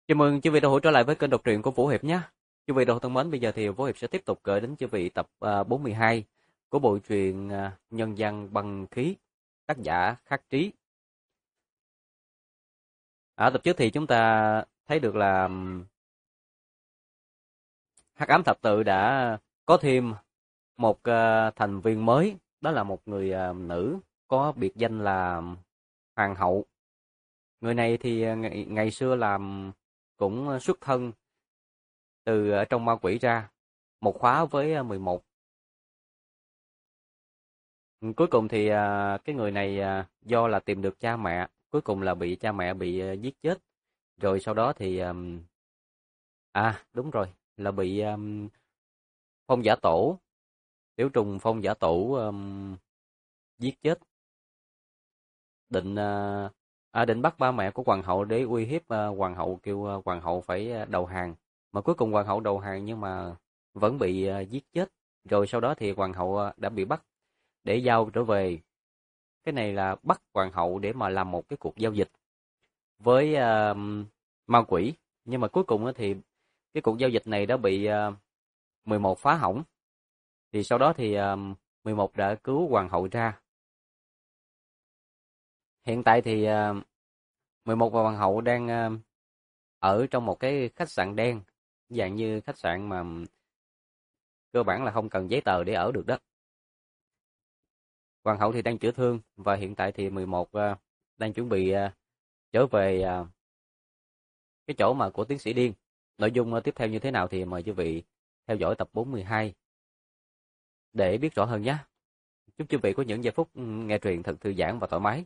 Chào mừng chư vị đã hữu trở lại với kênh đọc truyện của Vũ Hiệp nhé. Chư vị thân mến, bây giờ thì Vũ Hiệp sẽ tiếp tục gửi đến chư vị tập 42 của bộ truyện Nhân văn băng khí, tác giả Khắc Trí. Ở tập trước thì chúng ta thấy được là Hắc Ám Thập Tự đã có thêm một thành viên mới, đó là một người nữ có biệt danh là Hoàng hậu. Người này thì ngày xưa làm cũng xuất thân từ ở trong ma quỷ ra, một khóa với 11. Cuối cùng thì cái người này do là tìm được cha mẹ, cuối cùng là bị cha mẹ bị giết chết. Rồi sau đó thì đúng rồi, là bị Phong Giả Tổ, Tiểu Trùng Phong Giả Tổ giết chết. Định bắt ba mẹ của hoàng hậu để uy hiếp hoàng hậu, kêu hoàng hậu phải đầu hàng. Mà cuối cùng hoàng hậu đầu hàng nhưng mà vẫn bị giết chết. Rồi sau đó thì hoàng hậu đã bị bắt để giao trở về. Cái này là bắt hoàng hậu để mà làm một cái cuộc giao dịch với ma quỷ. Nhưng mà cuối cùng thì cái cuộc giao dịch này đã bị 11 phá hỏng. Thì sau đó thì 11 đã cứu hoàng hậu ra. Hiện tại thì 11 và hoàng hậu đang ở trong một cái khách sạn đen, dạng như khách sạn mà cơ bản là không cần giấy tờ để ở được đó. Hoàng hậu thì đang chữa thương và hiện tại thì 11 đang chuẩn bị trở về cái chỗ mà của tiến sĩ điên. Nội dung tiếp theo như thế nào thì mời quý vị theo dõi tập 42 để biết rõ hơn nhé. Chúc quý vị có những giây phút nghe truyện thật thư giãn và thoải mái.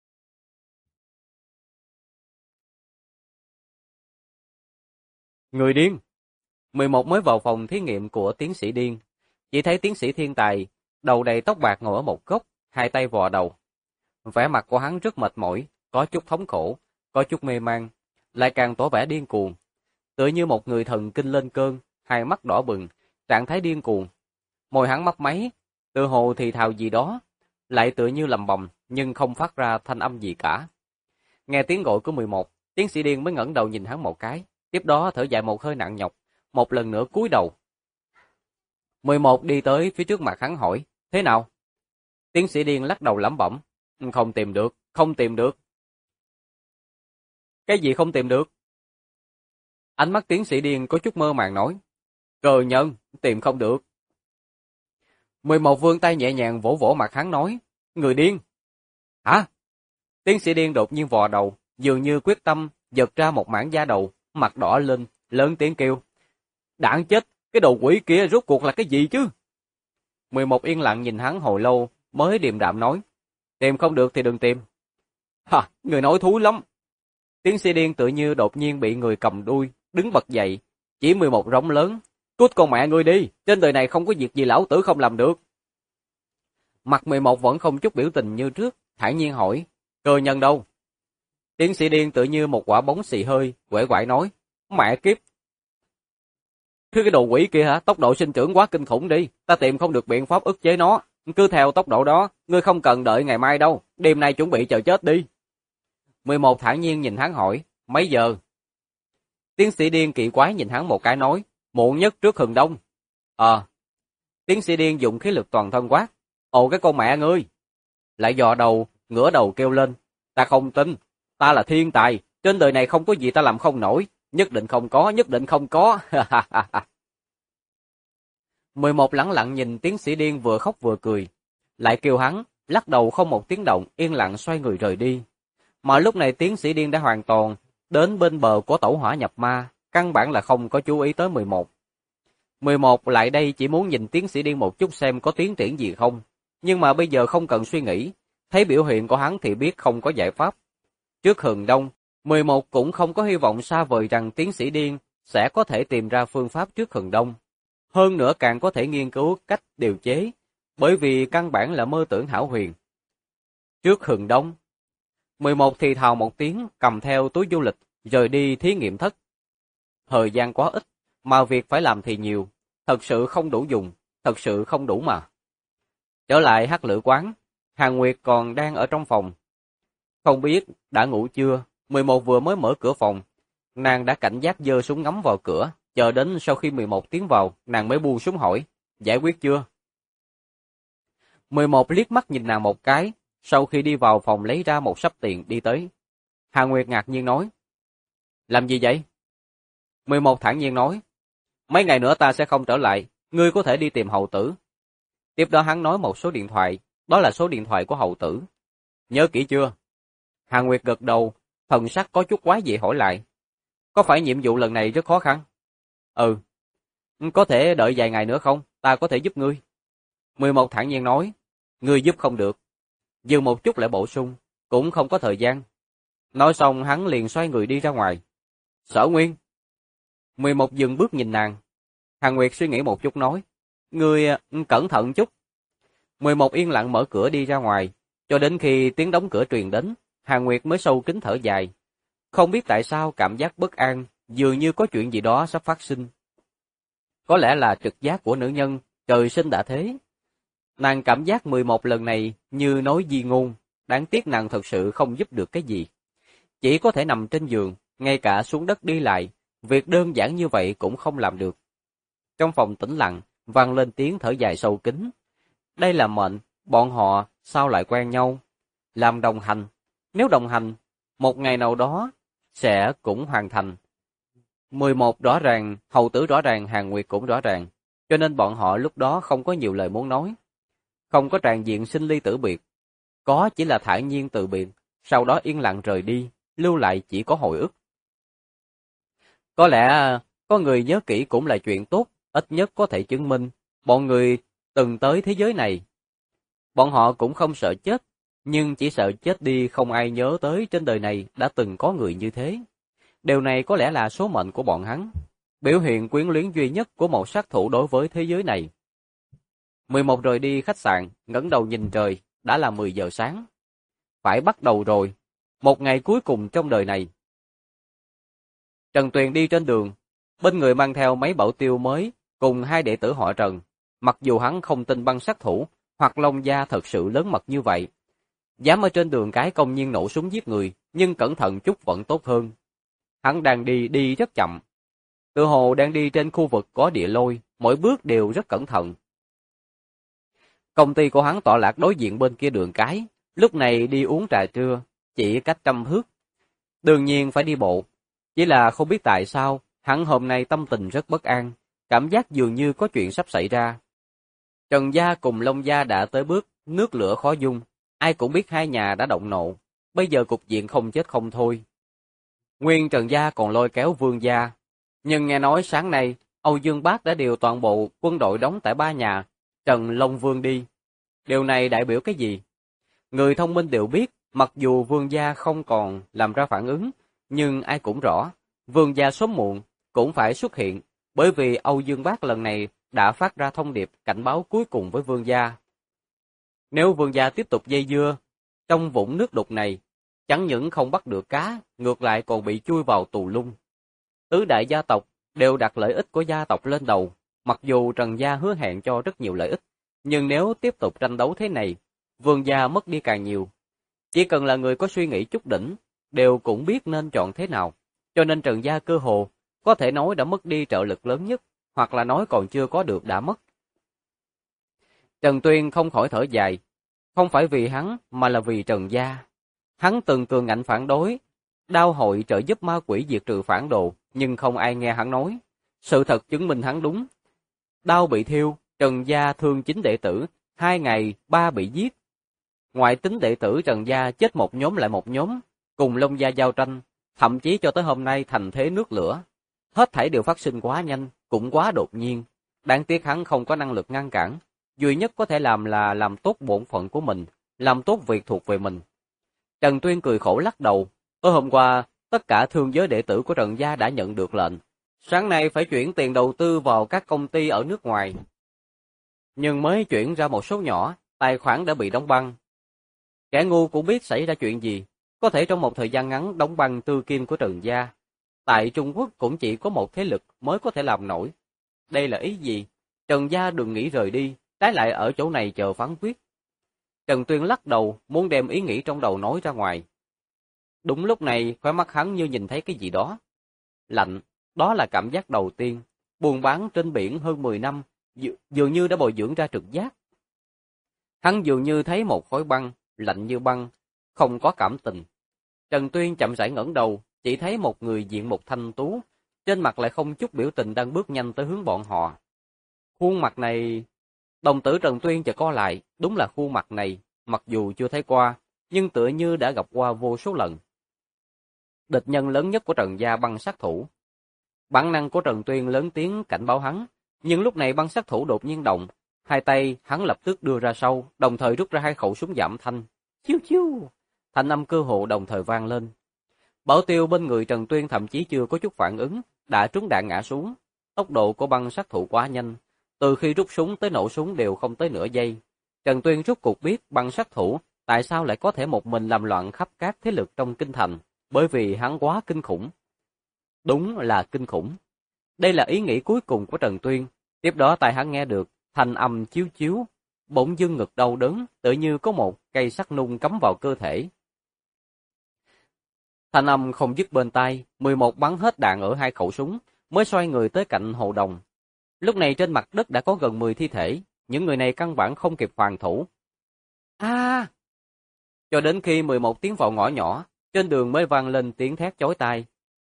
Người điên. 11 mới vào phòng thí nghiệm của tiến sĩ điên, chỉ thấy tiến sĩ thiên tài, đầu đầy tóc bạc ngồi ở một góc, hai tay vò đầu. Vẻ mặt của hắn rất mệt mỏi, có chút thống khổ, có chút mê man, lại càng tỏ vẻ điên cuồng. Tựa như một người thần kinh lên cơn, hai mắt đỏ bừng, trạng thái điên cuồng. Môi hắn mấp máy, tựa hồ thì thào gì đó, lại tựa như lầm bầm nhưng không phát ra thanh âm gì cả. Nghe tiếng gọi của 11, tiến sĩ điên mới ngẩng đầu nhìn hắn một cái, tiếp đó thở dài một hơi nặng nhọc, một lần nữa cúi đầu. 11 đi tới phía trước mặt hắn hỏi, thế nào? Tiến sĩ điên lắc đầu lẩm bẩm, không tìm được, không tìm được. Cái gì không tìm được? Ánh mắt tiến sĩ điên có chút mơ màng nói, cơ nhân, tìm không được. 11 vươn tay nhẹ nhàng vỗ vỗ mặt hắn nói, người điên. Hả? Tiến sĩ điên đột nhiên vò đầu, dường như quyết tâm giật ra một mảng da đầu, mặt đỏ lên, lớn tiếng kêu. Đạn chết, cái đồ quỷ kia rốt cuộc là cái gì chứ? 11 yên lặng nhìn hắn hồi lâu, mới điềm đạm nói, tìm không được thì đừng tìm. Hả, người nói thúi lắm. Tiến sĩ điên tự như đột nhiên bị người cầm đuôi, đứng bật dậy, chỉ 11 rống lớn, cút con mẹ ngươi đi, trên đời này không có việc gì lão tử không làm được. Mặt 11 vẫn không chút biểu tình như trước, thản nhiên hỏi, cơ nhân đâu? Tiến sĩ điên tự như một quả bóng xì hơi, quể quải nói, mẹ kiếp. Cái đồ quỷ kia hả, tốc độ sinh trưởng quá kinh khủng đi, ta tìm không được biện pháp ức chế nó, cứ theo tốc độ đó, ngươi không cần đợi ngày mai đâu, đêm nay chuẩn bị chờ chết đi. 11 thản nhiên nhìn hắn hỏi, mấy giờ? Tiến sĩ điên kỳ quái nhìn hắn một cái nói, muộn nhất trước hừng đông. Tiến sĩ điên dùng khí lực toàn thân quát, ồ cái con mẹ ngươi. Lại dò đầu, ngửa đầu kêu lên, ta không tin, ta là thiên tài, trên đời này không có gì ta làm không nổi, nhất định không có, nhất định không có. 11 lẳng lặng nhìn tiến sĩ điên vừa khóc vừa cười, lại kêu hắn, lắc đầu không một tiếng động, yên lặng xoay người rời đi. Mà lúc này tiến sĩ điên đã hoàn toàn đến bên bờ của tẩu hỏa nhập ma, căn bản là không có chú ý tới 11. 11 lại đây chỉ muốn nhìn tiến sĩ điên một chút xem có tiến triển gì không, nhưng mà bây giờ không cần suy nghĩ, thấy biểu hiện của hắn thì biết không có giải pháp. Trước hừng đông, 11 cũng không có hy vọng xa vời rằng tiến sĩ điên sẽ có thể tìm ra phương pháp trước hừng đông. Hơn nữa càng có thể nghiên cứu cách điều chế, bởi vì căn bản là mơ tưởng hão huyền. Trước hừng đông, 11 thì thào một tiếng, cầm theo túi du lịch, rời đi thí nghiệm thất. Thời gian quá ít, mà việc phải làm thì nhiều, thật sự không đủ dùng, thật sự không đủ mà. Trở lại Hắc Lữ quán, Hàn Nguyệt còn đang ở trong phòng. Không biết đã ngủ chưa, 11 vừa mới mở cửa phòng, nàng đã cảnh giác giơ súng ngắm vào cửa, chờ đến sau khi 11 tiến vào, nàng mới buông súng hỏi, giải quyết chưa? 11 liếc mắt nhìn nàng một cái, sau khi đi vào phòng lấy ra một sấp tiền đi tới. Hà Nguyệt ngạc nhiên nói, làm gì vậy? 11 thản nhiên nói, mấy ngày nữa ta sẽ không trở lại, ngươi có thể đi tìm hầu tử. Tiếp đó hắn nói một số điện thoại, đó là số điện thoại của hầu tử. Nhớ kỹ chưa? Hà Nguyệt gật đầu, thần sắc có chút quái dị hỏi lại. Có phải nhiệm vụ lần này rất khó khăn? Ừ. Có thể đợi vài ngày nữa không? Ta có thể giúp ngươi. 11 thản nhiên nói, ngươi giúp không được. Dừng một chút lại bổ sung, cũng không có thời gian. Nói xong hắn liền xoay người đi ra ngoài. Sở Nguyên. 11 dừng bước nhìn nàng. Hà Nguyệt suy nghĩ một chút nói, ngươi cẩn thận chút. 11 yên lặng mở cửa đi ra ngoài, cho đến khi tiếng đóng cửa truyền đến, Hà Nguyệt mới sâu kín thở dài. Không biết tại sao cảm giác bất an, dường như có chuyện gì đó sắp phát sinh. Có lẽ là trực giác của nữ nhân, trời sinh đã thế. Nàng cảm giác 11 lần này như nói di ngôn, đáng tiếc nàng thật sự không giúp được cái gì. Chỉ có thể nằm trên giường, ngay cả xuống đất đi lại, việc đơn giản như vậy cũng không làm được. Trong phòng tĩnh lặng, vang lên tiếng thở dài sâu kín. Đây là mệnh, bọn họ sao lại quen nhau? Làm đồng hành, nếu đồng hành, một ngày nào đó sẽ cũng hoàn thành. 11 rõ ràng, hầu tử rõ ràng, Hàn Nguyệt cũng rõ ràng, cho nên bọn họ lúc đó không có nhiều lời muốn nói. Không có tràn diện sinh ly tử biệt, có chỉ là thản nhiên từ biệt, sau đó yên lặng rời đi, lưu lại chỉ có hồi ức. Có lẽ có người nhớ kỹ cũng là chuyện tốt, ít nhất có thể chứng minh bọn người từng tới thế giới này. Bọn họ cũng không sợ chết, nhưng chỉ sợ chết đi không ai nhớ tới trên đời này đã từng có người như thế. Điều này có lẽ là số mệnh của bọn hắn, biểu hiện quyến luyến duy nhất của một sát thủ đối với thế giới này. 11 rời đi khách sạn, ngẩng đầu nhìn trời, đã là 10 giờ sáng. Phải bắt đầu rồi, một ngày cuối cùng trong đời này. Trần Tuyền đi trên đường, bên người mang theo mấy bảo tiêu mới, cùng hai đệ tử họ Trần. Mặc dù hắn không tin băng sát thủ, hoặc Long Gia thật sự lớn mật như vậy. Dám ở trên đường cái công nhiên nổ súng giết người, nhưng cẩn thận chút vẫn tốt hơn. Hắn đang đi rất chậm. Tựa hồ đang đi trên khu vực có địa lôi, mỗi bước đều rất cẩn thận. Công ty của hắn tọa lạc đối diện bên kia đường cái, lúc này đi uống trà trưa, chỉ cách 100 thước. Đương nhiên phải đi bộ, chỉ là không biết tại sao, hắn hôm nay tâm tình rất bất an, cảm giác dường như có chuyện sắp xảy ra. Trần Gia cùng Long Gia đã tới bước nước lửa khó dung, ai cũng biết hai nhà đã động nộ, bây giờ cục diện không chết không thôi. Nguyên Trần Gia còn lôi kéo Vương Gia, nhưng nghe nói sáng nay, Âu Dương Bác đã điều toàn bộ quân đội đóng tại ba nhà, Trần Long Vương đi. Điều này đại biểu cái gì? Người thông minh đều biết, mặc dù Vương Gia không còn làm ra phản ứng, nhưng ai cũng rõ, Vương Gia sớm muộn cũng phải xuất hiện, bởi vì Âu Dương Bác lần này đã phát ra thông điệp cảnh báo cuối cùng với Vương Gia. Nếu Vương Gia tiếp tục dây dưa trong vũng nước đục này, chẳng những không bắt được cá, ngược lại còn bị chui vào tù lung. Tứ đại gia tộc đều đặt lợi ích của gia tộc lên đầu, mặc dù Trần Gia hứa hẹn cho rất nhiều lợi ích, nhưng nếu tiếp tục tranh đấu thế này, Vương Gia mất đi càng nhiều. Chỉ cần là người có suy nghĩ chút đỉnh, đều cũng biết nên chọn thế nào, cho nên Trần Gia cơ hồ có thể nói đã mất đi trợ lực lớn nhất, hoặc là nói còn chưa có được đã mất. Trần Tuyên không khỏi thở dài, không phải vì hắn mà là vì Trần Gia. Hắn từng cường ngạnh phản đối, đao hội trợ giúp ma quỷ diệt trừ phản đồ, nhưng không ai nghe hắn nói. Sự thật chứng minh hắn đúng. Đao bị thiêu, Trần Gia thương 9 đệ tử, 2 ngày 3 bị giết. Ngoại tính đệ tử Trần Gia chết một nhóm lại một nhóm, cùng Long Gia giao tranh, thậm chí cho tới hôm nay thành thế nước lửa. Hết thảy đều phát sinh quá nhanh, cũng quá đột nhiên. Đáng tiếc hắn không có năng lực ngăn cản, duy nhất có thể làm là làm tốt bổn phận của mình, làm tốt việc thuộc về mình. Trần Tuyên cười khổ lắc đầu, tối hôm qua, tất cả thương giới đệ tử của Trần Gia đã nhận được lệnh. Sáng nay phải chuyển tiền đầu tư vào các công ty ở nước ngoài. Nhưng mới chuyển ra một số nhỏ, tài khoản đã bị đóng băng. Kẻ ngu cũng biết xảy ra chuyện gì, có thể trong một thời gian ngắn đóng băng tư kim của Trần Gia. Tại Trung Quốc cũng chỉ có một thế lực mới có thể làm nổi. Đây là ý gì? Trần Gia đừng nghĩ rời đi, trái lại ở chỗ này chờ phán quyết. Trần Tuyên lắc đầu, muốn đem ý nghĩ trong đầu nói ra ngoài. Đúng lúc này, khóe mắt hắn như nhìn thấy cái gì đó. lạnh, đó là cảm giác đầu tiên. Buôn bán trên biển hơn 10 năm, dường như đã bồi dưỡng ra trực giác. Hắn dường như thấy một khối băng, lạnh như băng, không có cảm tình. Trần Tuyên chậm rãi ngẩng đầu, chỉ thấy một người diện mục thanh tú, trên mặt lại không chút biểu tình đang bước nhanh tới hướng bọn họ. Khuôn mặt này, đồng tử Trần Tuyên chợt co lại, đúng là khuôn mặt này, mặc dù chưa thấy qua, nhưng tựa như đã gặp qua vô số lần. Địch nhân lớn nhất của Trần gia Băng sát thủ. Bản năng của Trần Tuyên lớn tiếng cảnh báo hắn, nhưng lúc này Băng sát thủ đột nhiên động, hai tay hắn lập tức đưa ra sau, đồng thời rút ra hai khẩu súng giảm thanh. Chiu chiu, thanh âm cơ hồ đồng thời vang lên. Bảo tiêu bên người Trần Tuyên thậm chí chưa có chút phản ứng, đã trúng đạn ngã xuống. Tốc độ của Băng sát thủ quá nhanh, từ khi rút súng tới nổ súng đều không tới nửa giây. Trần Tuyên rốt cuộc biết Băng sát thủ tại sao lại có thể một mình làm loạn khắp các thế lực trong kinh thành, bởi vì hắn quá kinh khủng. Đúng là kinh khủng. Đây là ý nghĩ cuối cùng của Trần Tuyên. Tiếp đó tai hắn nghe được thanh âm chiếu chiếu, bỗng dưng ngực đau đớn, tựa như có một cây sắt nung cắm vào cơ thể. Thanh âm không dứt bên tai, 11 bắn hết đạn ở hai khẩu súng, mới xoay người tới cạnh hồ đồng. Lúc này trên mặt đất đã có gần 10 thi thể, những người này căn bản không kịp hoàn thủ. Cho đến khi 11 tiếng vào ngõ nhỏ, trên đường mới vang lên tiếng thét chói tai.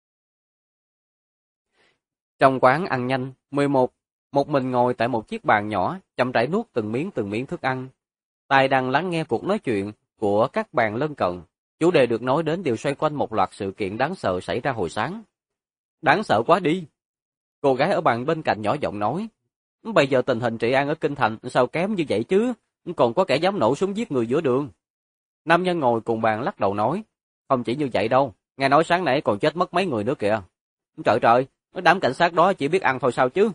Trong quán ăn nhanh, 11, một mình ngồi tại một chiếc bàn nhỏ, chậm rãi nuốt từng miếng thức ăn. Tai đang lắng nghe cuộc nói chuyện của các bàn lân cận. Chủ đề được nói đến đều xoay quanh một loạt sự kiện đáng sợ xảy ra hồi sáng. Đáng sợ quá đi. Cô gái ở bàn bên cạnh nhỏ giọng nói. Bây giờ tình hình trị an ở kinh thành sao kém như vậy chứ, còn có kẻ dám nổ súng giết người giữa đường. Nam nhân ngồi cùng bàn lắc đầu nói. Không chỉ như vậy đâu, nghe nói sáng nãy còn chết mất mấy người nữa kìa. Trời trời, đám cảnh sát đó chỉ biết ăn thôi sao chứ.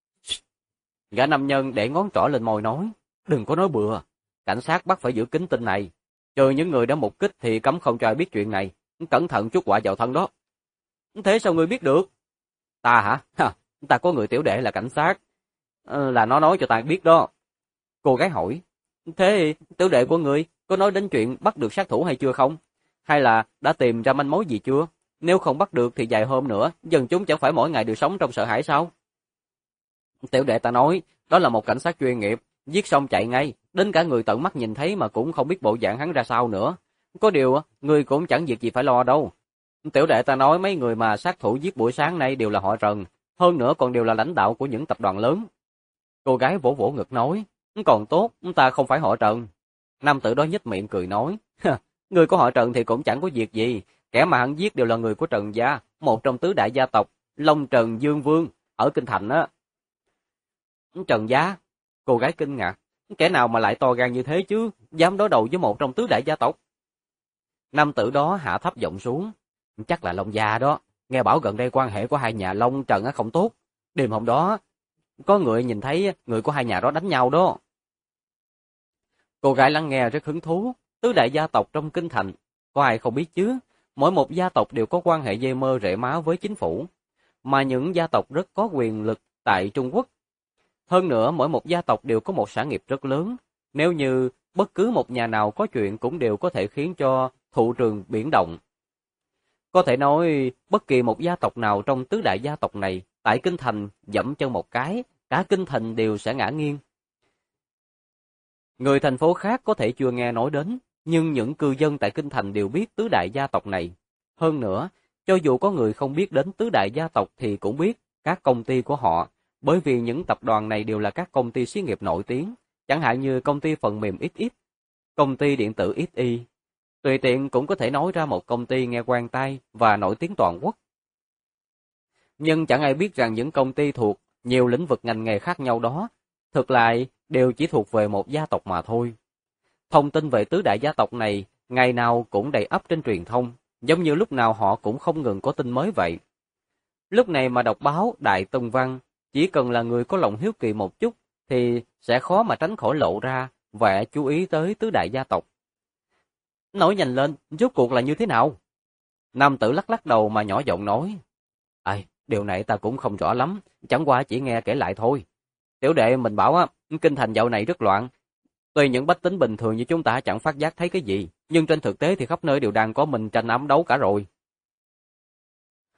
Gã nam nhân để ngón trỏ lên môi nói. Đừng có nói bừa, cảnh sát bắt phải giữ kín tin này. Trừ những người đã mục kích thì cấm không cho ai biết chuyện này. Cẩn thận chút quả vào thân đó. Thế sao ngươi biết được? Ta hả? Ta có người tiểu đệ là cảnh sát. Là nó nói cho ta biết đó. Cô gái hỏi. Thế tiểu đệ của ngươi có nói đến chuyện bắt được sát thủ hay chưa không? Hay là đã tìm ra manh mối gì chưa? Nếu không bắt được thì vài hôm nữa, dân chúng chẳng phải mỗi ngày đều sống trong sợ hãi sao? Tiểu đệ ta nói, đó là một cảnh sát chuyên nghiệp, giết xong chạy ngay, đến cả người tận mắt nhìn thấy mà cũng không biết bộ dạng hắn ra sao nữa. Có điều, người cũng chẳng việc gì phải lo đâu. Tiểu đệ ta nói mấy người mà sát thủ giết buổi sáng nay đều là họ Trần, hơn nữa còn đều là lãnh đạo của những tập đoàn lớn. Cô gái vỗ vỗ ngực nói, còn tốt, ta không phải họ Trần. Nam tử đó nhếch miệng cười nói, người của họ Trần thì cũng chẳng có việc gì, kẻ mà hắn giết đều là người của Trần gia, một trong tứ đại gia tộc, Long Trần Dương Vương, ở Kinh Thành á. Trần gia? Cô gái kinh ngạc, kẻ nào mà lại to gan như thế chứ, dám đối đầu với một trong tứ đại gia tộc. Nam tử đó hạ thấp giọng xuống, chắc là Long gia đó, nghe bảo gần đây quan hệ của hai nhà Long Trần không tốt, đêm hôm đó có người nhìn thấy người của hai nhà đó đánh nhau đó. Cô gái lắng nghe rất hứng thú, tứ đại gia tộc trong kinh thành, có ai không biết chứ, mỗi một gia tộc đều có quan hệ dây mơ rễ má với chính phủ, mà những gia tộc rất có quyền lực tại Trung Quốc. Hơn nữa mỗi một gia tộc đều có một sản nghiệp rất lớn, nếu như bất cứ một nhà nào có chuyện cũng đều có thể khiến cho thụ trường biển động. Có thể nói bất kỳ một gia tộc nào trong tứ đại gia tộc này tại kinh thành dẫm chân một cái, cả kinh thành đều sẽ ngã nghiêng. Người thành phố khác có thể chưa nghe nói đến, nhưng những cư dân tại kinh thành đều biết tứ đại gia tộc này. Hơn nữa, cho dù có người không biết đến tứ đại gia tộc thì cũng biết các công ty của họ, bởi vì những tập đoàn này đều là các công ty xí nghiệp nổi tiếng, chẳng hạn như công ty phần mềm XX, công ty điện tử XY. Tùy tiện cũng có thể nói ra một công ty nghe quen tai và nổi tiếng toàn quốc. Nhưng chẳng ai biết rằng những công ty thuộc nhiều lĩnh vực ngành nghề khác nhau đó, thực lại đều chỉ thuộc về một gia tộc mà thôi. Thông tin về tứ đại gia tộc này ngày nào cũng đầy ắp trên truyền thông, giống như lúc nào họ cũng không ngừng có tin mới vậy. Lúc này mà đọc báo Đại Tông Văn, chỉ cần là người có lòng hiếu kỳ một chút thì sẽ khó mà tránh khỏi lộ ra vẻ chú ý tới tứ đại gia tộc. Nói nhanh lên, rốt cuộc là như thế nào? Nam tử lắc lắc đầu mà nhỏ giọng nói. Điều này ta cũng không rõ lắm, chẳng qua chỉ nghe kể lại thôi. Tiểu đệ mình bảo á, kinh thành dạo này rất loạn. Tuy những bách tính bình thường như chúng ta chẳng phát giác thấy cái gì, nhưng trên thực tế thì khắp nơi đều đang có mình tranh ám đấu cả rồi.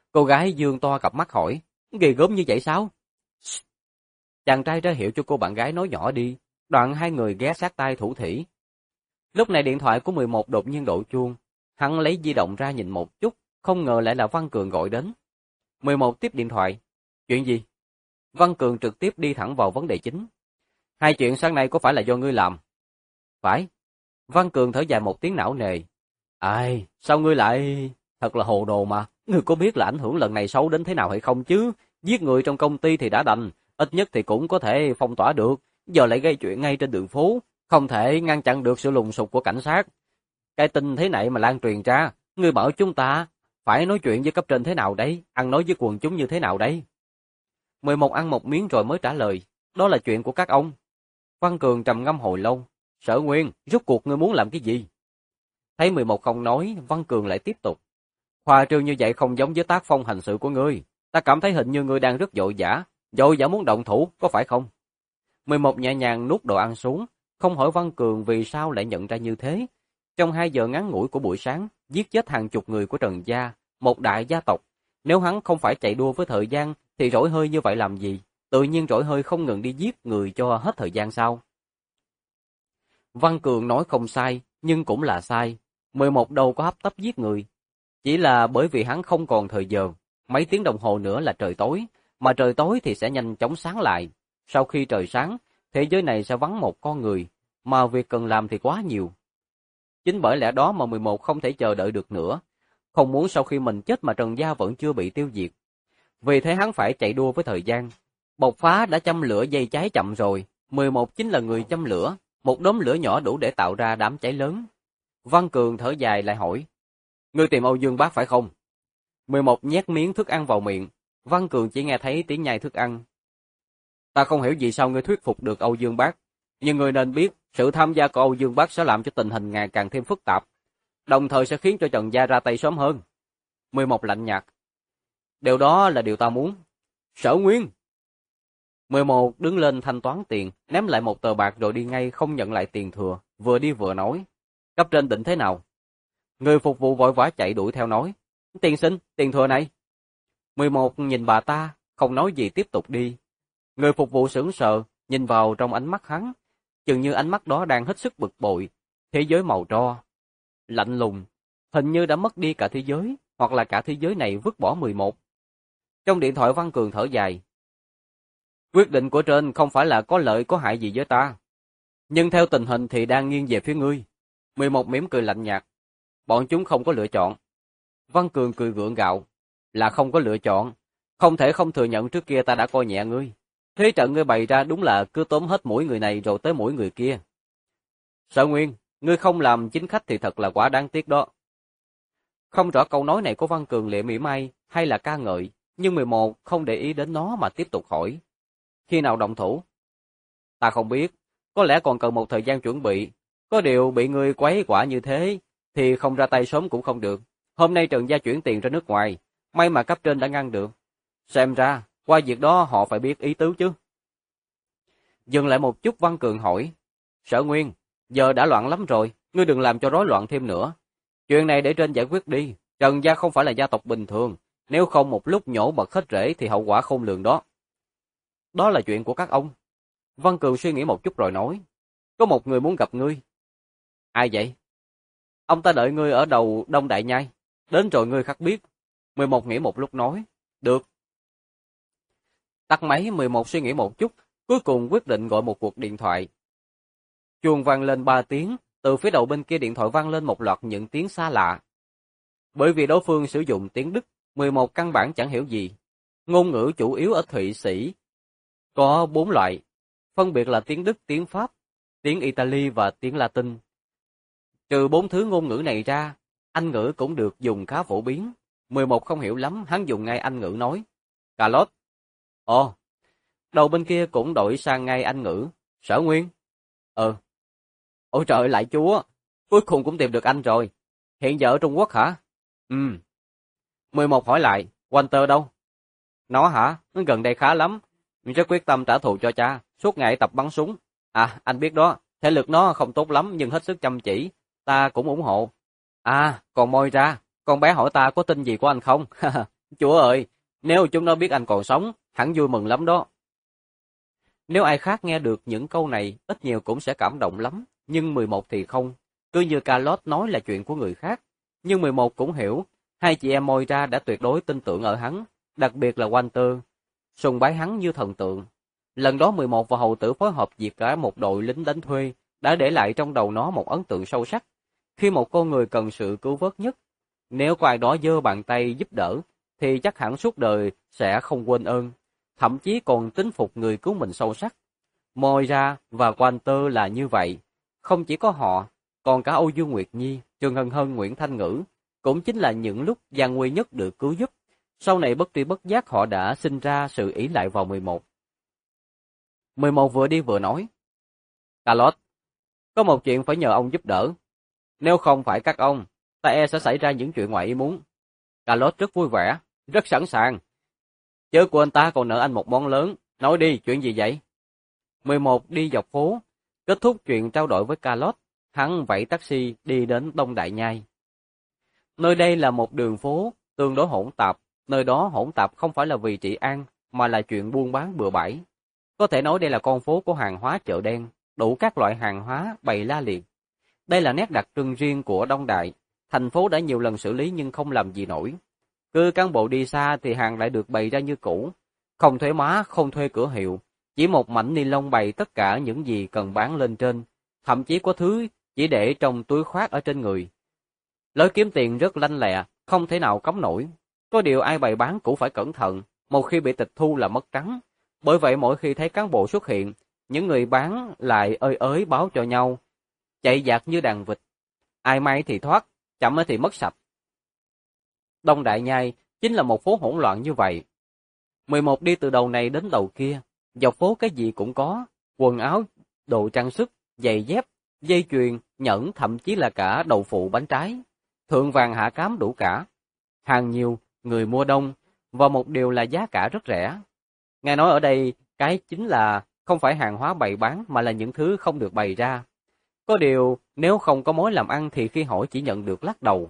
Cô gái dương to cặp mắt hỏi, ghê gớm như vậy sao? Chàng trai ra hiệu cho cô bạn gái nói nhỏ đi, đoạn hai người ghé sát tai thủ thỉ. Lúc này điện thoại của 11 đột nhiên đổ chuông, hắn lấy di động ra nhìn một chút, không ngờ lại là Văn Cường gọi đến. 11 tiếp điện thoại. Chuyện gì? Văn Cường trực tiếp đi thẳng vào vấn đề chính. Hai chuyện sáng nay có phải là do ngươi làm? Phải. Văn Cường thở dài một tiếng não nề. Ai, sao ngươi lại... Thật là hồ đồ mà, ngươi có biết là ảnh hưởng lần này xấu đến thế nào hay không chứ? Giết người trong công ty thì đã đành, ít nhất thì cũng có thể phong tỏa được, giờ lại gây chuyện ngay trên đường phố, không thể ngăn chặn được sự lùng sục của cảnh sát. Cái tin thế này mà lan truyền ra, ngươi bảo chúng ta phải nói chuyện với cấp trên thế nào đấy, ăn nói với quần chúng như thế nào đấy? 11 ăn một miếng rồi mới trả lời, đó là chuyện của các ông. Văn Cường trầm ngâm hồi lâu, Sở Nguyên, rốt cuộc ngươi muốn làm cái gì? Thấy 11 không nói, Văn Cường lại tiếp tục. Khoa trương như vậy không giống với tác phong hành sự của ngươi, ta cảm thấy hình như ngươi đang rất vội vã muốn động thủ, có phải không? 11 nhẹ nhàng nuốt đồ ăn xuống, không hỏi Văn Cường vì sao lại nhận ra như thế. Trong 2 giờ ngắn ngủi của buổi sáng, giết chết hàng chục người của Trần gia, một đại gia tộc. Nếu hắn không phải chạy đua với thời gian, thì rỗi hơi như vậy làm gì? Tự nhiên rỗi hơi không ngừng đi giết người cho hết thời gian sao? Văn Cường nói không sai, nhưng cũng là sai. 11 đâu có hấp tấp giết người. Chỉ là bởi vì hắn không còn thời giờ, mấy tiếng đồng hồ nữa là trời tối, mà trời tối thì sẽ nhanh chóng sáng lại. Sau khi trời sáng, thế giới này sẽ vắng một con người, mà việc cần làm thì quá nhiều. Chính bởi lẽ đó mà 11 không thể chờ đợi được nữa, không muốn sau khi mình chết mà Trần gia vẫn chưa bị tiêu diệt. Vì thế hắn phải chạy đua với thời gian. Bộc phá đã châm lửa dây cháy chậm rồi, 11 chính là người châm lửa, một đốm lửa nhỏ đủ để tạo ra đám cháy lớn. Văn Cường thở dài lại hỏi, ngươi tìm Âu Dương Bác phải không? 11 nhét miếng thức ăn vào miệng, Văn Cường chỉ nghe thấy tiếng nhai thức ăn. Ta không hiểu vì sao ngươi thuyết phục được Âu Dương Bác, nhưng ngươi nên biết, sự tham gia của Âu Dương Bác sẽ làm cho tình hình ngày càng thêm phức tạp, đồng thời sẽ khiến cho Trần gia ra tay sớm hơn. 11 lạnh nhạt. Điều đó là điều ta muốn. Sở Nguyên. 11 đứng lên thanh toán tiền, ném lại một tờ bạc rồi đi ngay không nhận lại tiền thừa, vừa đi vừa nói. Cấp trên định thế nào? Người phục vụ vội vã chạy đuổi theo nói. Tiền xin, tiền thừa này. 11 nhìn bà ta, không nói gì tiếp tục đi. Người phục vụ sững sờ, nhìn vào trong ánh mắt hắn, chừng như ánh mắt đó đang hết sức bực bội. Thế giới màu tro, lạnh lùng, hình như đã mất đi cả thế giới, hoặc là cả thế giới này vứt bỏ 11. Trong điện thoại Văn Cường thở dài. Quyết định của trên không phải là có lợi có hại gì với ta, nhưng theo tình hình thì đang nghiêng về phía ngươi. 11 mỉm cười lạnh nhạt. Bọn chúng không có lựa chọn. Văn Cường cười gượng gạo. Là không có lựa chọn. Không thể không thừa nhận trước kia ta đã coi nhẹ ngươi. Thế trận ngươi bày ra đúng là cứ tóm hết mũi người này rồi tới mũi người kia. Sở Nguyên, ngươi không làm chính khách thì thật là quá đáng tiếc đó. Không rõ câu nói này của Văn Cường lệ mỉa mai hay là ca ngợi, nhưng 11 không để ý đến nó mà tiếp tục hỏi. Khi nào động thủ? Ta không biết, có lẽ còn cần một thời gian chuẩn bị. Có điều bị ngươi quấy quả như thế, thì không ra tay sớm cũng không được. Hôm nay Trần gia chuyển tiền ra nước ngoài, may mà cấp trên đã ngăn được. Xem ra, qua việc đó họ phải biết ý tứ chứ. Dừng lại một chút Văn Cường hỏi. Sở Nguyên, giờ đã loạn lắm rồi, ngươi đừng làm cho rối loạn thêm nữa. Chuyện này để trên giải quyết đi, Trần gia không phải là gia tộc bình thường, nếu không một lúc nhổ bật hết rễ thì hậu quả khôn lường đó. Đó là chuyện của các ông. Văn Cường suy nghĩ một chút rồi nói. Có một người muốn gặp ngươi. Ai vậy? Ông ta đợi ngươi ở đầu Đông Đại Nhai. Đến rồi ngươi khắc biết. 11 nghĩ một lúc nói. Được. Tắt máy 11 suy nghĩ một chút, cuối cùng quyết định gọi một cuộc điện thoại. Chuông vang lên 3 tiếng, từ phía đầu bên kia điện thoại vang lên một loạt những tiếng xa lạ. Bởi vì đối phương sử dụng tiếng Đức, 11 căn bản chẳng hiểu gì. Ngôn ngữ chủ yếu ở Thụy Sĩ có 4 loại, phân biệt là tiếng Đức, tiếng Pháp, tiếng Italy và tiếng Latin. Trừ 4 thứ ngôn ngữ này ra, Anh ngữ cũng được dùng khá phổ biến. 11 không hiểu lắm, hắn dùng ngay Anh ngữ nói. Cà lốt. Ồ, đầu bên kia cũng đổi sang ngay Anh ngữ. Sở Nguyên. Ôi trời lại chúa, cuối cùng cũng tìm được anh rồi. Hiện giờ ở Trung Quốc hả? 11 hỏi lại, Walter đâu? Nó hả? Nó gần đây khá lắm. Rất quyết tâm trả thù cho cha, suốt ngày tập bắn súng. À, anh biết đó, thể lực nó không tốt lắm nhưng hết sức chăm chỉ. Ta cũng ủng hộ. À, còn Moi ra, con bé hỏi ta có tin gì của anh không? Chúa ơi, nếu chúng nó biết anh còn sống, hẳn vui mừng lắm đó. Nếu ai khác nghe được những câu này, ít nhiều cũng sẽ cảm động lắm, nhưng 11 thì không. Cứ như Carlos nói là chuyện của người khác, nhưng 11 cũng hiểu, hai chị em Moira đã tuyệt đối tin tưởng ở hắn, đặc biệt là Walter, sùng bái hắn như thần tượng. Lần đó 11 và hầu tử phối hợp diệt cả một đội lính đánh thuê, đã để lại trong đầu nó một ấn tượng sâu sắc. Khi một con người cần sự cứu vớt nhất, nếu có ai đó giơ bàn tay giúp đỡ, thì chắc hẳn suốt đời sẽ không quên ơn, thậm chí còn tín phục người cứu mình sâu sắc. Moira và Walter là như vậy. Không chỉ có họ, còn cả Âu Dương Nguyệt Nhi, Trương Hân Hân, Nguyễn Thanh Ngữ, cũng chính là những lúc gian nguy nhất được cứu giúp. Sau này bất tri bất giác họ đã sinh ra sự ỷ lại vào 11. 11 vừa đi vừa nói. Carlos, có một chuyện phải nhờ ông giúp đỡ. Nếu không phải các ông, ta e sẽ xảy ra những chuyện ngoài ý muốn. Carlos rất vui vẻ, rất sẵn sàng. Chớ của anh ta còn nợ anh một món lớn. Nói đi, chuyện gì vậy? 11 đi dọc phố, kết thúc chuyện trao đổi với Carlos, hắn vẫy taxi đi đến Đông Đại Nhai. Nơi đây là một đường phố tương đối hỗn tạp, nơi đó hỗn tạp không phải là vì trị an, mà là chuyện buôn bán bừa bãi. Có thể nói đây là con phố của hàng hóa chợ đen, đủ các loại hàng hóa bày la liệt. Đây là nét đặc trưng riêng của Đông Đại, thành phố đã nhiều lần xử lý nhưng không làm gì nổi. Cứ cán bộ đi xa thì hàng lại được bày ra như cũ, không thuế má, không thuê cửa hiệu, chỉ một mảnh ni lông bày tất cả những gì cần bán lên trên, thậm chí có thứ chỉ để trong túi khoác ở trên người. Lối kiếm tiền rất lanh lẹ, không thể nào cấm nổi. Có điều ai bày bán cũng phải cẩn thận, một khi bị tịch thu là mất trắng. Bởi vậy mỗi khi thấy cán bộ xuất hiện, những người bán lại ơi ới báo cho nhau, chạy dạt như đàn vịt. Ai may thì thoát, chậm thì mất sạch. Đông Đại Nhai chính là một phố hỗn loạn như vậy. 11 đi từ đầu này đến đầu kia, dọc phố cái gì cũng có, quần áo, đồ trang sức, giày dép, dây chuyền, nhẫn, thậm chí là cả đậu phụ bánh trái. Thượng vàng hạ cám đủ cả. Hàng nhiều, người mua đông, và một điều là giá cả rất rẻ. Nghe nói ở đây, cái chính là không phải hàng hóa bày bán mà là những thứ không được bày ra. Có điều, nếu không có mối làm ăn thì khi hỏi chỉ nhận được lắc đầu.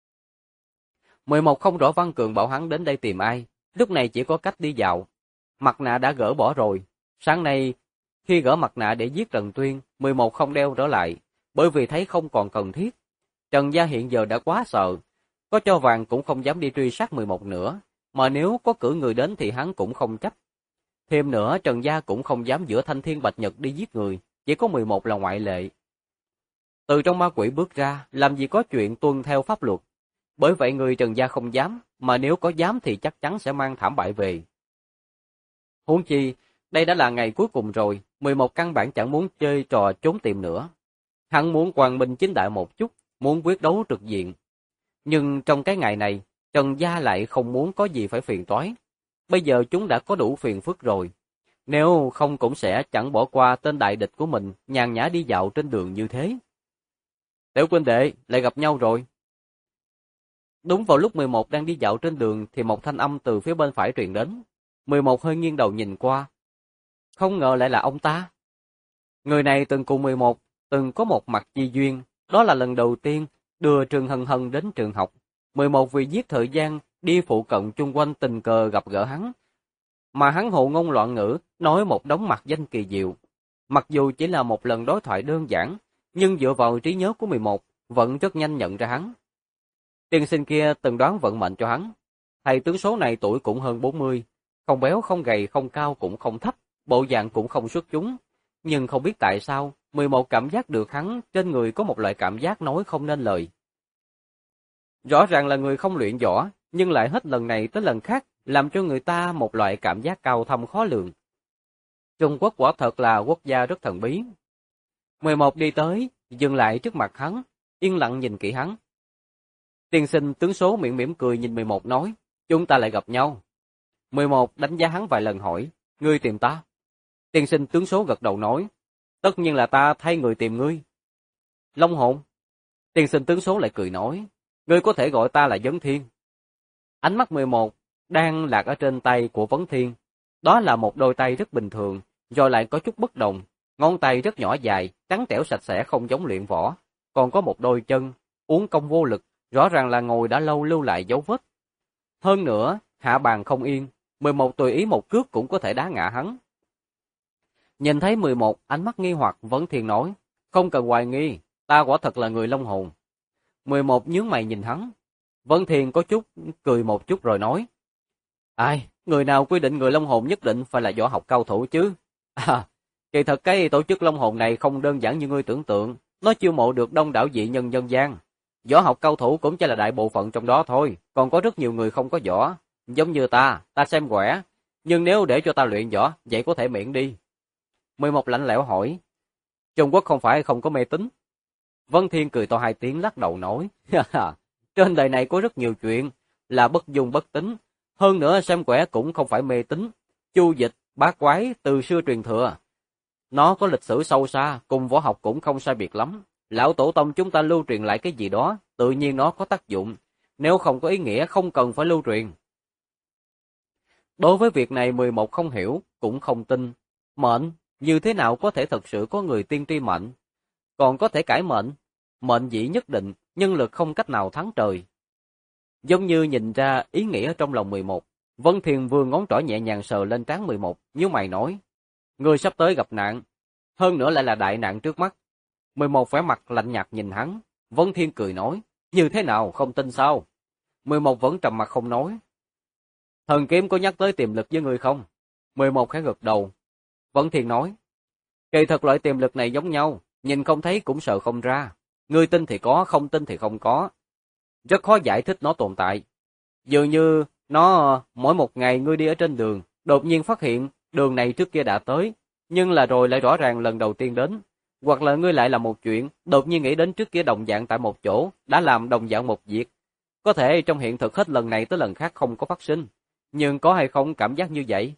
11 không rõ Văn Cường bảo hắn đến đây tìm ai, lúc này chỉ có cách đi dạo. Mặt nạ đã gỡ bỏ rồi. Sáng nay, khi gỡ mặt nạ để giết Trần Tuyên, 11 không đeo trở lại, bởi vì thấy không còn cần thiết. Trần gia hiện giờ đã quá sợ, có cho vàng cũng không dám đi truy sát 11 nữa, mà nếu có cử người đến thì hắn cũng không chấp. Thêm nữa, Trần gia cũng không dám giữa Thanh Thiên Bạch Nhật đi giết người, chỉ có 11 là ngoại lệ. Từ trong ma quỷ bước ra, làm gì có chuyện tuân theo pháp luật. Bởi vậy người Trần gia không dám, mà nếu có dám thì chắc chắn sẽ mang thảm bại về. Huống chi, đây đã là ngày cuối cùng rồi, 11 căn bản chẳng muốn chơi trò trốn tìm nữa. Hắn muốn quang minh chính đại một chút, muốn quyết đấu trực diện. Nhưng trong cái ngày này, Trần gia lại không muốn có gì phải phiền toái. Bây giờ chúng đã có đủ phiền phức rồi. Nếu không cũng sẽ chẳng bỏ qua tên đại địch của mình nhàn nhã đi dạo trên đường như thế. Tiểu huynh đệ, lại gặp nhau rồi. Đúng vào lúc 11 đang đi dạo trên đường thì một thanh âm từ phía bên phải truyền đến. 11 hơi nghiêng đầu nhìn qua. Không ngờ lại là ông ta. Người này từng cùng 11, từng có một mặt chi duyên. Đó là lần đầu tiên đưa Trương Hân Hân đến trường học. 11 vì giết thời gian đi phụ cận chung quanh tình cờ gặp gỡ hắn. Mà hắn hồ ngôn loạn ngữ, nói một đống mặt danh kỳ diệu. Mặc dù chỉ là một lần đối thoại đơn giản, nhưng dựa vào trí nhớ của 11, vẫn rất nhanh nhận ra hắn. Tiên sinh kia từng đoán vận mệnh cho hắn. Thầy tướng số này tuổi cũng hơn 40, không béo không gầy không cao cũng không thấp, bộ dạng cũng không xuất chúng. Nhưng không biết tại sao, 11 cảm giác được hắn trên người có một loại cảm giác nói không nên lời. Rõ ràng là người không luyện võ, nhưng lại hết lần này tới lần khác, làm cho người ta một loại cảm giác cao thâm khó lường. Trung Quốc quả thật là quốc gia rất thần bí. 11 đi tới, dừng lại trước mặt hắn, yên lặng nhìn kỹ hắn. Tiên sinh tướng số miệng mỉm cười nhìn 11 nói, chúng ta lại gặp nhau. 11 đánh giá hắn vài lần hỏi, ngươi tìm ta? Tiên sinh tướng số gật đầu nói, tất nhiên là ta thay người tìm ngươi. Long hồn. Tiên sinh tướng số lại cười nói, ngươi có thể gọi ta là Vấn Thiên. Ánh mắt 11 đang lạc ở trên tay của Vấn Thiên. Đó là một đôi tay rất bình thường, rồi lại có chút bất đồng. Ngón tay rất nhỏ dài, trắng trẻo sạch sẽ không giống luyện võ. Còn có một đôi chân, uốn cong vô lực, rõ ràng là ngồi đã lâu lưu lại dấu vết. Hơn nữa, hạ bàn không yên, 11 tùy ý một cước cũng có thể đá ngã hắn. Nhìn thấy 11, ánh mắt nghi hoặc Vấn Thiên nói, không cần hoài nghi, ta quả thật là người Long Hồn. 11 nhướng mày nhìn hắn. Vấn Thiên có chút, cười một chút rồi nói, ai, người nào quy định người Long Hồn nhất định phải là võ học cao thủ chứ? À, kỳ thật cái tổ chức Long Hồn này không đơn giản như ngươi tưởng tượng, nó chiêu mộ được đông đảo dị nhân dân gian. Võ học cao thủ cũng chỉ là đại bộ phận trong đó thôi, còn có rất nhiều người không có võ. Giống như ta xem quẻ, nhưng nếu để cho ta luyện võ, vậy có thể miễn đi. 11 lạnh lẽo hỏi, Trung Quốc không phải không có mê tín. Vân Thiên cười to hai tiếng lắc đầu nói, trên đời này có rất nhiều chuyện, là bất dung bất tín. Hơn nữa xem quẻ cũng không phải mê tín. Chu dịch, bát quái, từ xưa truyền thừa. Nó có lịch sử sâu xa, cùng võ học cũng không sai biệt lắm. Lão tổ tông chúng ta lưu truyền lại cái gì đó, tự nhiên nó có tác dụng. Nếu không có ý nghĩa không cần phải lưu truyền. Đối với việc này 11 không hiểu, cũng không tin. Mệnh, như thế nào có thể thật sự có người tiên tri mệnh? Còn có thể cải mệnh. Mệnh dĩ nhất định, nhân lực không cách nào thắng trời. Giống như nhìn ra ý nghĩa trong lòng 11. Vân Thiền vương ngón trỏ nhẹ nhàng sờ lên trán 11, nhíu mày nói. Người sắp tới gặp nạn, hơn nữa lại là đại nạn trước mắt. 11 vẻ mặt lạnh nhạt nhìn hắn. Vân Thiên cười nói, như thế nào không tin sao? 11 vẫn trầm mặt không nói. Thần kiếm có nhắc tới tiềm lực với người không? 11 khẽ gật đầu. Vân Thiên nói, kỳ thật loại tiềm lực này giống nhau, nhìn không thấy cũng sợ không ra. Người tin thì có, không tin thì không có. Rất khó giải thích nó tồn tại. Dường như nó mỗi một ngày ngươi đi ở trên đường, đột nhiên phát hiện đường này trước kia đã tới, nhưng là rồi lại rõ ràng lần đầu tiên đến. Hoặc là ngươi lại làm một chuyện, đột nhiên nghĩ đến trước kia đồng dạng tại một chỗ, đã làm đồng dạng một việc. Có thể trong hiện thực hết lần này tới lần khác không có phát sinh, nhưng có hay không cảm giác như vậy?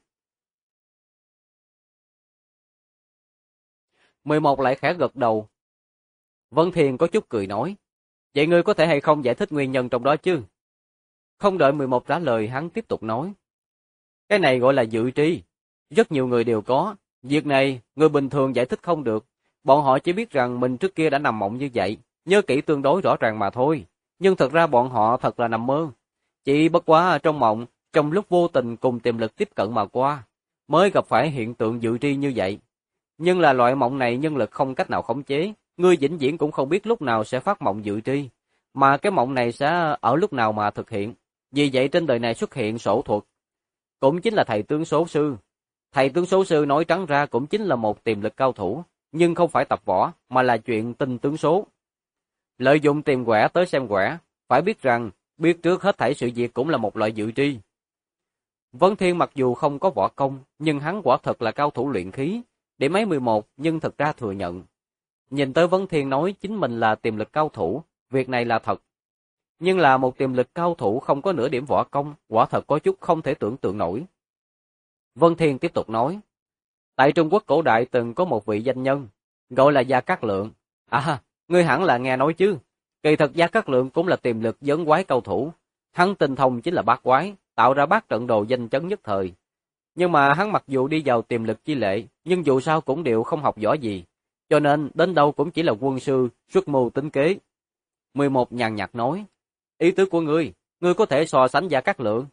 11 lại khẽ gật đầu. Vân Thiền có chút cười nói, vậy ngươi có thể hay không giải thích nguyên nhân trong đó chứ? Không đợi 11 trả lời hắn tiếp tục nói, cái này gọi là dự tri, rất nhiều người đều có, việc này người bình thường giải thích không được, bọn họ chỉ biết rằng mình trước kia đã nằm mộng như vậy, nhớ kỹ tương đối rõ ràng mà thôi, nhưng thật ra bọn họ thật là nằm mơ. Chỉ bất quá trong mộng, trong lúc vô tình cùng tiềm lực tiếp cận mà qua, mới gặp phải hiện tượng dự tri như vậy. Nhưng là loại mộng này nhân lực không cách nào khống chế, ngươi vĩnh viễn cũng không biết lúc nào sẽ phát mộng dự tri, mà cái mộng này sẽ ở lúc nào mà thực hiện. Vì vậy trên đời này xuất hiện sổ thuật, cũng chính là thầy tướng số sư. Thầy tướng số sư nói trắng ra cũng chính là một tiềm lực cao thủ, nhưng không phải tập võ, mà là chuyện tinh tướng số. Lợi dụng tìm quẻ tới xem quẻ, phải biết rằng, biết trước hết thảy sự việc cũng là một loại dự tri. Vân Thiên mặc dù không có võ công, nhưng hắn quả thật là cao thủ luyện khí, để mấy 11 nhưng thật ra thừa nhận. Nhìn tới Vân Thiên nói chính mình là tiềm lực cao thủ, việc này là thật. Nhưng là một tiềm lực cao thủ không có nửa điểm võ công, quả thật có chút không thể tưởng tượng nổi. Vân Thiên tiếp tục nói, tại Trung Quốc cổ đại từng có một vị danh nhân, gọi là Gia Cát Lượng. À, ngươi hẳn là nghe nói chứ. Kỳ thật Gia Cát Lượng cũng là tiềm lực vấn quái cao thủ. Hắn tinh thông chính là bát quái, tạo ra bát trận đồ danh chấn nhất thời. Nhưng mà hắn mặc dù đi vào tiềm lực chi lệ, nhưng dù sao cũng đều không học võ gì. Cho nên đến đâu cũng chỉ là quân sư, xuất mưu tính kế. 11 nhàn nhạt nói, ý tứ của ngươi có thể so sánh Gia Cát Lượng.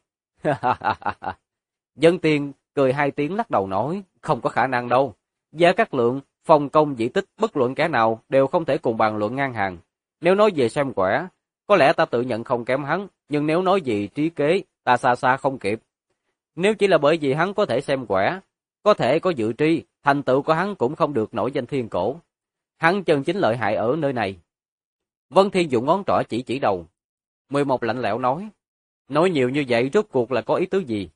Dân Tiền cười hai tiếng lắc đầu nói, không có khả năng đâu. Gia Cát Lượng, phong công dĩ tích bất luận kẻ nào đều không thể cùng bàn luận ngang hàng. Nếu nói về xem quẻ, có lẽ ta tự nhận không kém hắn, nhưng nếu nói về trí kế, ta xa xa không kịp. Nếu chỉ là bởi vì hắn có thể xem quẻ, có thể có dự tri, thành tựu của hắn cũng không được nổi danh thiên cổ. Hắn chân chính lợi hại ở nơi này. Vân Thiên dùng ngón trỏ chỉ đầu. 11 lạnh lẽo nói nhiều như vậy rốt cuộc là có ý tứ gì?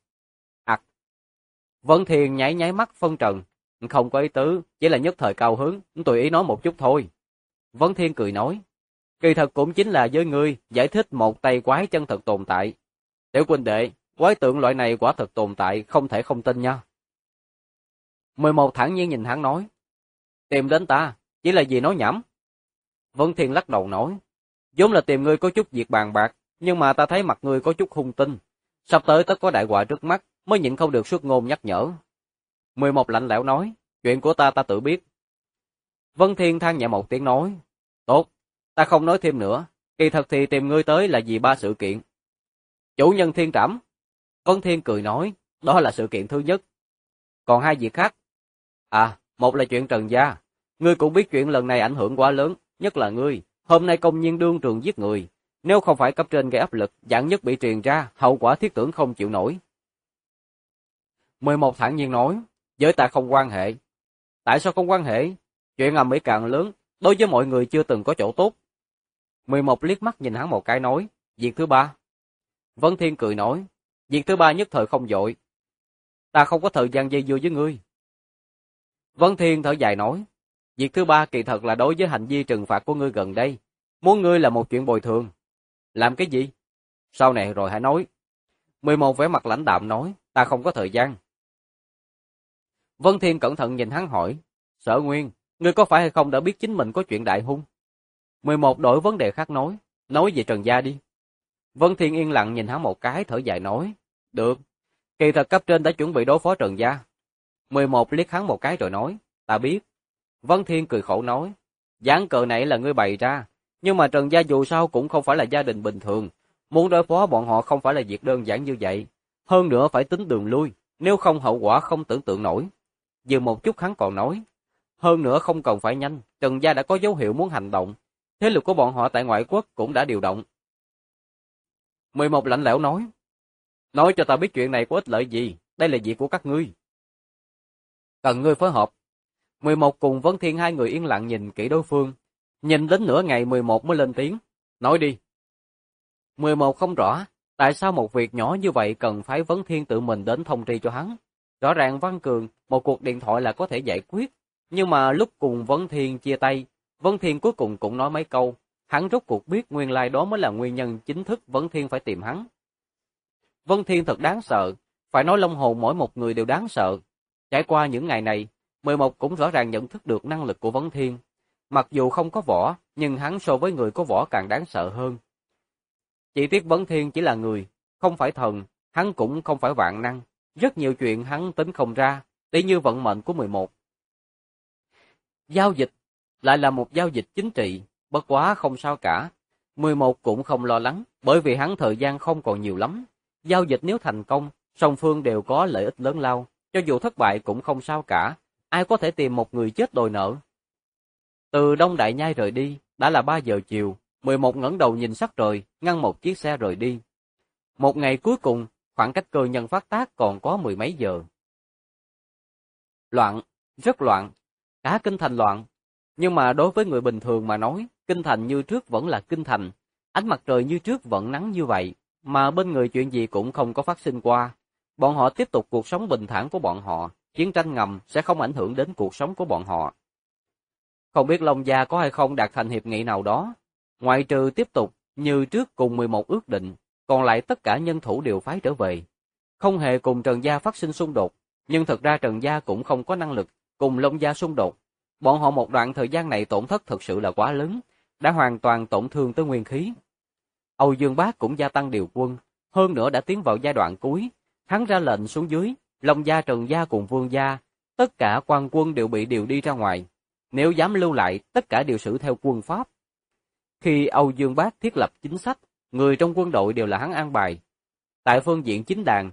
Vân Thiên nháy mắt phân trần, không có ý tứ, chỉ là nhất thời cao hứng, tùy ý nói một chút thôi. Vân Thiên cười nói, kỳ thật cũng chính là với ngươi giải thích một tay quái chân thật tồn tại. Tiểu huynh đệ, quái tượng loại này quả thật tồn tại, không thể không tin nha. 11 thản nhiên nhìn hắn nói, tìm đến ta, chỉ là vì nói nhảm. Vân Thiên lắc đầu nói, vốn là tìm ngươi có chút việc bàn bạc, nhưng mà ta thấy mặt ngươi có chút hung tinh. Sắp tới tất có đại họa trước mắt, mới nhịn không được xuất ngôn nhắc nhở. 11 lạnh lẽo nói, chuyện của ta tự biết. Vân Thiên than nhẹ một tiếng nói, tốt, ta không nói thêm nữa, kỳ thật thì tìm ngươi tới là vì 3 sự kiện. Chủ nhân thiên trảm. Vân Thiên cười nói, đó là sự kiện thứ nhất. Còn hai việc khác. Một là chuyện Trần gia. Ngươi cũng biết chuyện lần này ảnh hưởng quá lớn, nhất là ngươi. Hôm nay công nhiên đương trường giết người. Nếu không phải cấp trên gây áp lực, vạn nhất bị truyền ra, hậu quả thiết tưởng không chịu nổi. 11 thản nhiên nói, với ta không quan hệ. Tại sao không quan hệ? Chuyện ầm ĩ càng lớn, đối với mọi người chưa từng có chỗ tốt. 11 liếc mắt nhìn hắn một cái nói, việc thứ ba. Vân Thiên cười nói, việc thứ ba nhất thời không vội. Ta không có thời gian dây dưa với ngươi. Vân Thiên thở dài nói, việc thứ ba kỳ thật là đối với hành vi trừng phạt của ngươi gần đây. Muốn ngươi là một chuyện bồi thường. Làm cái gì? Sau này rồi hãy nói. 11 vẻ mặt lãnh đạm nói, ta không có thời gian. Vân Thiên cẩn thận nhìn hắn hỏi, Sở Nguyên, ngươi có phải hay không đã biết chính mình có chuyện đại hung? 11 đổi vấn đề khác nói về Trần gia đi. Vân Thiên yên lặng nhìn hắn một cái thở dài nói, được, kỳ thật cấp trên đã chuẩn bị đối phó Trần gia. 11 liếc hắn một cái rồi nói, ta biết. Vân Thiên cười khổ nói, ván cờ này là ngươi bày ra, nhưng mà Trần gia dù sao cũng không phải là gia đình bình thường, muốn đối phó bọn họ không phải là việc đơn giản như vậy, hơn nữa phải tính đường lui, nếu không hậu quả không tưởng tượng nổi. Dừng một chút hắn còn nói, hơn nữa không cần phải nhanh, Trần gia đã có dấu hiệu muốn hành động, thế lực của bọn họ tại ngoại quốc cũng đã điều động. 11 lạnh lẽo nói cho ta biết chuyện này có ích lợi gì, đây là việc của các ngươi. Cần ngươi phối hợp. 11 cùng Vân Thiên hai người yên lặng nhìn kỹ đối phương, nhìn đến nửa ngày 11 mới lên tiếng, nói đi. 11 không rõ, tại sao một việc nhỏ như vậy cần phải Vân Thiên tự mình đến thông tri cho hắn. Rõ ràng Văn Cường, một cuộc điện thoại là có thể giải quyết, nhưng mà lúc cùng Vân Thiên chia tay, Vân Thiên cuối cùng cũng nói mấy câu, hắn rốt cuộc biết nguyên lai đó mới là nguyên nhân chính thức Vân Thiên phải tìm hắn. Vân Thiên thật đáng sợ, phải nói Long hồn mỗi một người đều đáng sợ. Trải qua những ngày này, 11 cũng rõ ràng nhận thức được năng lực của Vân Thiên. Mặc dù không có võ, nhưng hắn so với người có võ càng đáng sợ hơn. Chỉ tiếc Vân Thiên chỉ là người, không phải thần, hắn cũng không phải vạn năng. Rất nhiều chuyện hắn tính không ra, tỉ như vận mệnh của 11. Giao dịch, lại là một giao dịch chính trị, bất quá không sao cả. 11 cũng không lo lắng, bởi vì hắn thời gian không còn nhiều lắm. Giao dịch nếu thành công, song phương đều có lợi ích lớn lao, cho dù thất bại cũng không sao cả, ai có thể tìm một người chết đòi nợ. Từ Đông Đại Nhai rời đi, đã là 3 giờ chiều, 11 ngẩng đầu nhìn sắc trời, ngăn một chiếc xe rời đi. Một ngày cuối cùng, khoảng cách cơ nhân phát tác còn có 10 mấy giờ. Loạn, rất loạn, cả kinh thành loạn. Nhưng mà đối với người bình thường mà nói, kinh thành như trước vẫn là kinh thành, ánh mặt trời như trước vẫn nắng như vậy, mà bên người chuyện gì cũng không có phát sinh qua. Bọn họ tiếp tục cuộc sống bình thản của bọn họ, chiến tranh ngầm sẽ không ảnh hưởng đến cuộc sống của bọn họ. Không biết Long Gia có hay không đạt thành hiệp nghị nào đó, ngoại trừ tiếp tục như trước cùng 11 ước định, còn lại tất cả nhân thủ đều phái trở về. Không hề cùng Trần Gia phát sinh xung đột, nhưng thật ra Trần Gia cũng không có năng lực cùng Long Gia xung đột. Bọn họ một đoạn thời gian này tổn thất thực sự là quá lớn, đã hoàn toàn tổn thương tới nguyên khí. Âu Dương Bác cũng gia tăng điều quân, hơn nữa đã tiến vào giai đoạn cuối. Hắn ra lệnh xuống dưới, Long Gia, Trần Gia cùng Vương Gia, tất cả quan quân đều bị điều đi ra ngoài. Nếu dám lưu lại, tất cả đều xử theo quân pháp. Khi Âu Dương Bác thiết lập chính sách, người trong quân đội đều là hắn an bài. Tại phương diện chính đàn,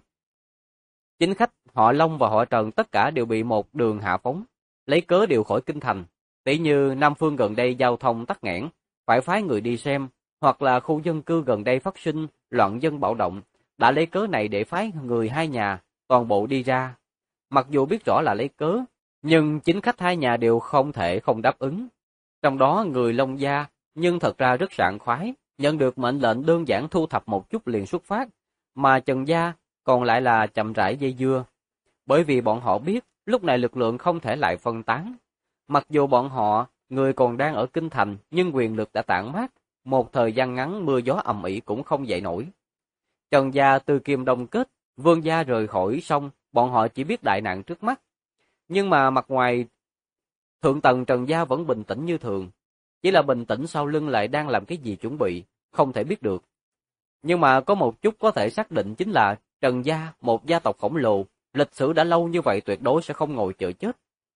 chính khách họ Long và họ Trần tất cả đều bị một đường hạ phóng, lấy cớ điều khỏi kinh thành. Tỷ như Nam Phương gần đây giao thông tắc nghẽn, phải phái người đi xem, hoặc là khu dân cư gần đây phát sinh loạn dân bạo động, đã lấy cớ này để phái người hai nhà toàn bộ đi ra. Mặc dù biết rõ là lấy cớ, nhưng chính khách hai nhà đều không thể không đáp ứng. Trong đó người Long Gia nhưng thật ra rất sảng khoái, nhận được mệnh lệnh đơn giản thu thập một chút liền xuất phát, mà Trần Gia còn lại là chậm rãi dây dưa. Bởi vì bọn họ biết lúc này lực lượng không thể lại phân tán. Mặc dù bọn họ, người còn đang ở kinh thành, nhưng quyền lực đã tản mát, một thời gian ngắn mưa gió ầm ĩ cũng không dậy nổi. Trần Gia từ Kim Đông kết, Vương Gia rời khỏi xong, bọn họ chỉ biết đại nạn trước mắt. Nhưng mà mặt ngoài, thượng tầng Trần Gia vẫn bình tĩnh như thường. Chỉ là bình tĩnh sau lưng lại đang làm cái gì chuẩn bị, không thể biết được. Nhưng mà có một chút có thể xác định chính là Trần Gia, một gia tộc khổng lồ, lịch sử đã lâu như vậy tuyệt đối sẽ không ngồi chờ chết.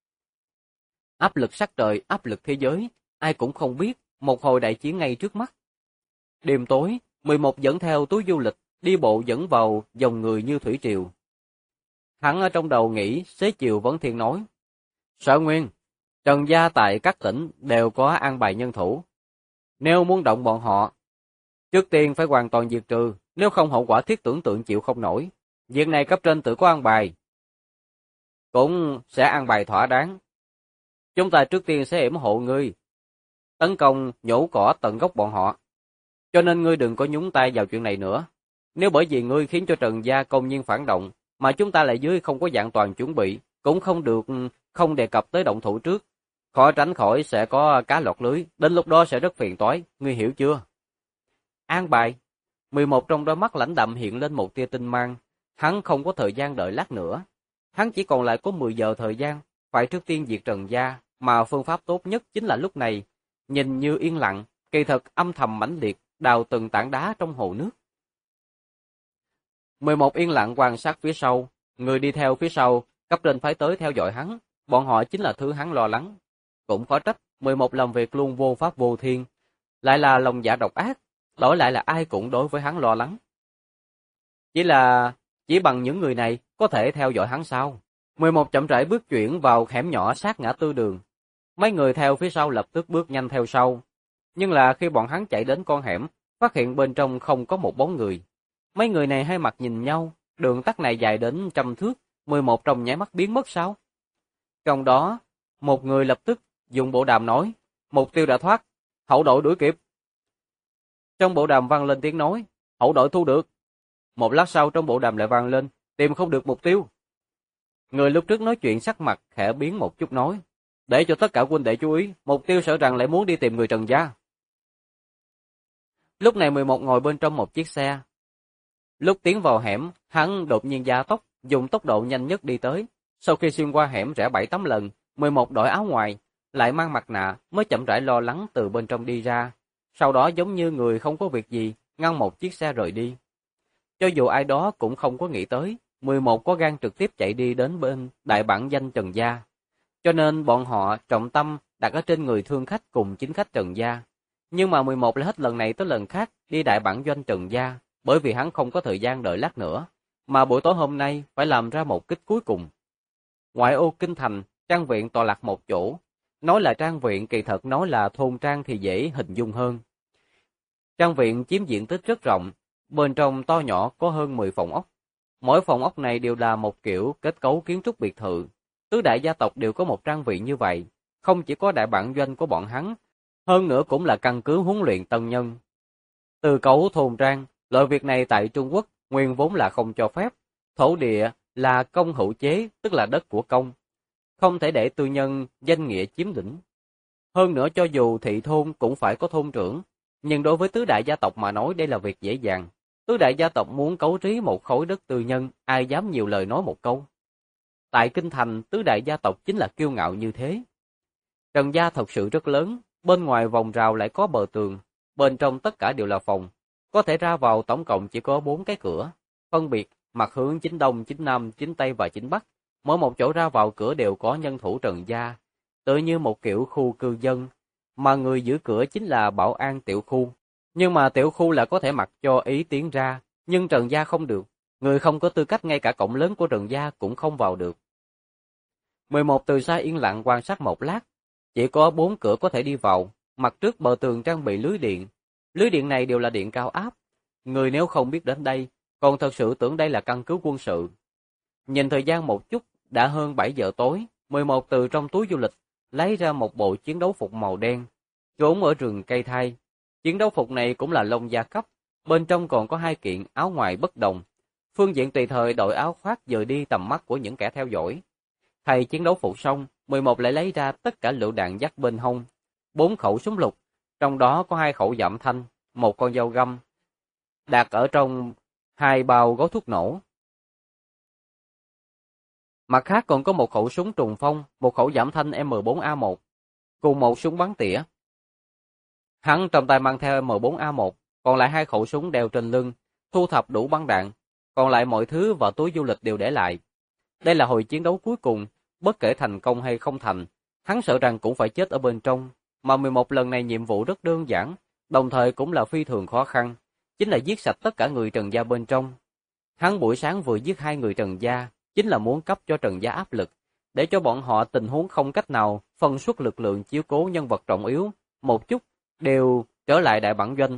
Áp lực sắc trời, áp lực thế giới, ai cũng không biết, một hồi đại chiến ngay trước mắt. Đêm tối, 11 dẫn theo túi du lịch, đi bộ dẫn vào dòng người như thủy triều. Hắn ở trong đầu nghĩ xế chiều Vấn Thiên nói, Sở Nguyên, Trần gia tại các tỉnh đều có an bài nhân thủ. Nếu muốn động bọn họ, trước tiên phải hoàn toàn diệt trừ, nếu không hậu quả thiết tưởng tượng chịu không nổi. Việc này cấp trên tự có an bài. Cũng sẽ an bài thỏa đáng. Chúng ta trước tiên sẽ yểm hộ ngươi, tấn công nhổ cỏ tận gốc bọn họ. Cho nên ngươi đừng có nhúng tay vào chuyện này nữa. Nếu bởi vì ngươi khiến cho Trần gia công nhiên phản động, mà chúng ta lại dưới không có dạng toàn chuẩn bị, cũng không đề cập tới động thủ trước. Khó tránh khỏi sẽ có cá lọt lưới, đến lúc đó sẽ rất phiền toái, ngươi hiểu chưa? An bài. 11 trong đôi mắt lãnh đạm hiện lên một tia tinh mang. Hắn không có thời gian đợi lát nữa. Hắn chỉ còn lại có 10 giờ thời gian, phải trước tiên diệt Trần gia, mà phương pháp tốt nhất chính là lúc này. Nhìn như yên lặng, kỳ thực âm thầm mãnh liệt, đào từng tảng đá trong hồ nước. 11 yên lặng quan sát phía sau, người đi theo phía sau, cấp trên phái tới theo dõi hắn, bọn họ chính là thứ hắn lo lắng. Cũng khó trách, 11 làm việc luôn vô pháp vô thiên, lại là lòng dạ độc ác, đổi lại là ai cũng đối với hắn lo lắng. Chỉ bằng những người này có thể theo dõi hắn sao? 11 chậm rãi bước chuyển vào hẻm nhỏ sát ngã tư đường. Mấy người theo phía sau lập tức bước nhanh theo sau. Nhưng là khi bọn hắn chạy đến con hẻm, phát hiện bên trong không có một bóng người. Mấy người này hai mặt nhìn nhau, đường tắt này dài đến trăm thước, 11 trong nháy mắt biến mất sao? Trong đó, một người lập tức dùng bộ đàm nói, mục tiêu đã thoát, hậu đội đuổi kịp. Trong bộ đàm vang lên tiếng nói, hậu đội thu được. Một lát sau trong bộ đàm lại vang lên, tìm không được mục tiêu. Người lúc trước nói chuyện sắc mặt khẽ biến một chút nói, để cho tất cả huynh đệ chú ý, mục tiêu sợ rằng lại muốn đi tìm người Trần gia. Lúc này 11 ngồi bên trong một chiếc xe. Lúc tiến vào hẻm, hắn đột nhiên gia tốc, dùng tốc độ nhanh nhất đi tới. Sau khi xuyên qua hẻm rẽ 7-8 lần, 11 đổi áo ngoài, lại mang mặt nạ, mới chậm rãi lo lắng từ bên trong đi ra. Sau đó giống như người không có việc gì, ngăn một chiếc xe rời đi. Cho dù ai đó cũng không có nghĩ tới, 11 có gan trực tiếp chạy đi đến bên đại bản doanh Trần gia. Cho nên bọn họ trọng tâm đặt ở trên người thương khách cùng chính khách Trần gia. Nhưng mà 11 lại hết lần này tới lần khác đi đại bản doanh Trần gia, bởi vì hắn không có thời gian đợi lát nữa, mà buổi tối hôm nay phải làm ra một kích cuối cùng. Ngoại ô kinh thành, trang viện tọa lạc một chỗ. Nói là trang viện kỳ thật nói là thôn trang thì dễ hình dung hơn. Trang viện chiếm diện tích rất rộng, bên trong to nhỏ có hơn 10 phòng ốc. Mỗi phòng ốc này đều là một kiểu kết cấu kiến trúc biệt thự. Tứ đại gia tộc đều có một trang viện như vậy, không chỉ có đại bản doanh của bọn hắn, hơn nữa cũng là căn cứ huấn luyện tân nhân. Từ cấu thôn trang, loại việc này tại Trung Quốc nguyên vốn là không cho phép. Thổ địa là công hữu chế, tức là đất của công. Không thể để tư nhân danh nghĩa chiếm lĩnh. Hơn nữa cho dù thị thôn cũng phải có thôn trưởng, nhưng đối với tứ đại gia tộc mà nói đây là việc dễ dàng. Tứ đại gia tộc muốn cấu trí một khối đất tư nhân, ai dám nhiều lời nói một câu. Tại kinh thành, tứ đại gia tộc chính là kiêu ngạo như thế. Trần gia thật sự rất lớn, bên ngoài vòng rào lại có bờ tường, bên trong tất cả đều là phòng. Có thể ra vào tổng cộng chỉ có 4 cái cửa, phân biệt mặt hướng chính đông, chính nam, chính tây và chính bắc. Mỗi một chỗ ra vào cửa đều có nhân thủ Trần gia, tự như một kiểu khu cư dân, mà người giữ cửa chính là bảo an tiểu khu. Nhưng mà tiểu khu là có thể mặc cho ý tiến ra, nhưng Trần gia không được, người không có tư cách ngay cả cổng lớn của Trần gia cũng không vào được. 11 từ xa yên lặng quan sát một lát, chỉ có 4 cửa có thể đi vào, mặt trước bờ tường trang bị lưới điện. Lưới điện này đều là điện cao áp, người nếu không biết đến đây, còn thật sự tưởng đây là căn cứ quân sự. Nhìn thời gian một chút, đã hơn 7 giờ tối, 11 từ trong túi du lịch, lấy ra một bộ chiến đấu phục màu đen, trốn ở rừng cây thai. Chiến đấu phục này cũng là lông da cấp, bên trong còn có 2 kiện áo ngoài bất đồng. Phương diện tùy thời đội áo khoác dời đi tầm mắt của những kẻ theo dõi. Thay chiến đấu phục xong, 11 lại lấy ra tất cả lựu đạn dắt bên hông, 4 khẩu súng lục, trong đó có 2 khẩu giảm thanh, một con dao găm, đặt ở trong 2 bao gói thuốc nổ. Mặt khác còn có một khẩu súng trùng phong, một khẩu giảm thanh M4A1, cùng một súng bắn tỉa. Hắn trong tay mang theo M4A1, còn lại 2 khẩu súng đeo trên lưng, thu thập đủ bắn đạn, còn lại mọi thứ và túi du lịch đều để lại. Đây là hồi chiến đấu cuối cùng, bất kể thành công hay không thành, hắn sợ rằng cũng phải chết ở bên trong, mà 11 lần này nhiệm vụ rất đơn giản, đồng thời cũng là phi thường khó khăn. chính là giết sạch tất cả người Trần gia bên trong. Hắn buổi sáng vừa giết 2 người Trần gia, chính là muốn cấp cho Trần gia áp lực, để cho bọn họ tình huống không cách nào phân xuất lực lượng chiếu cố nhân vật trọng yếu, một chút đều trở lại đại bản doanh.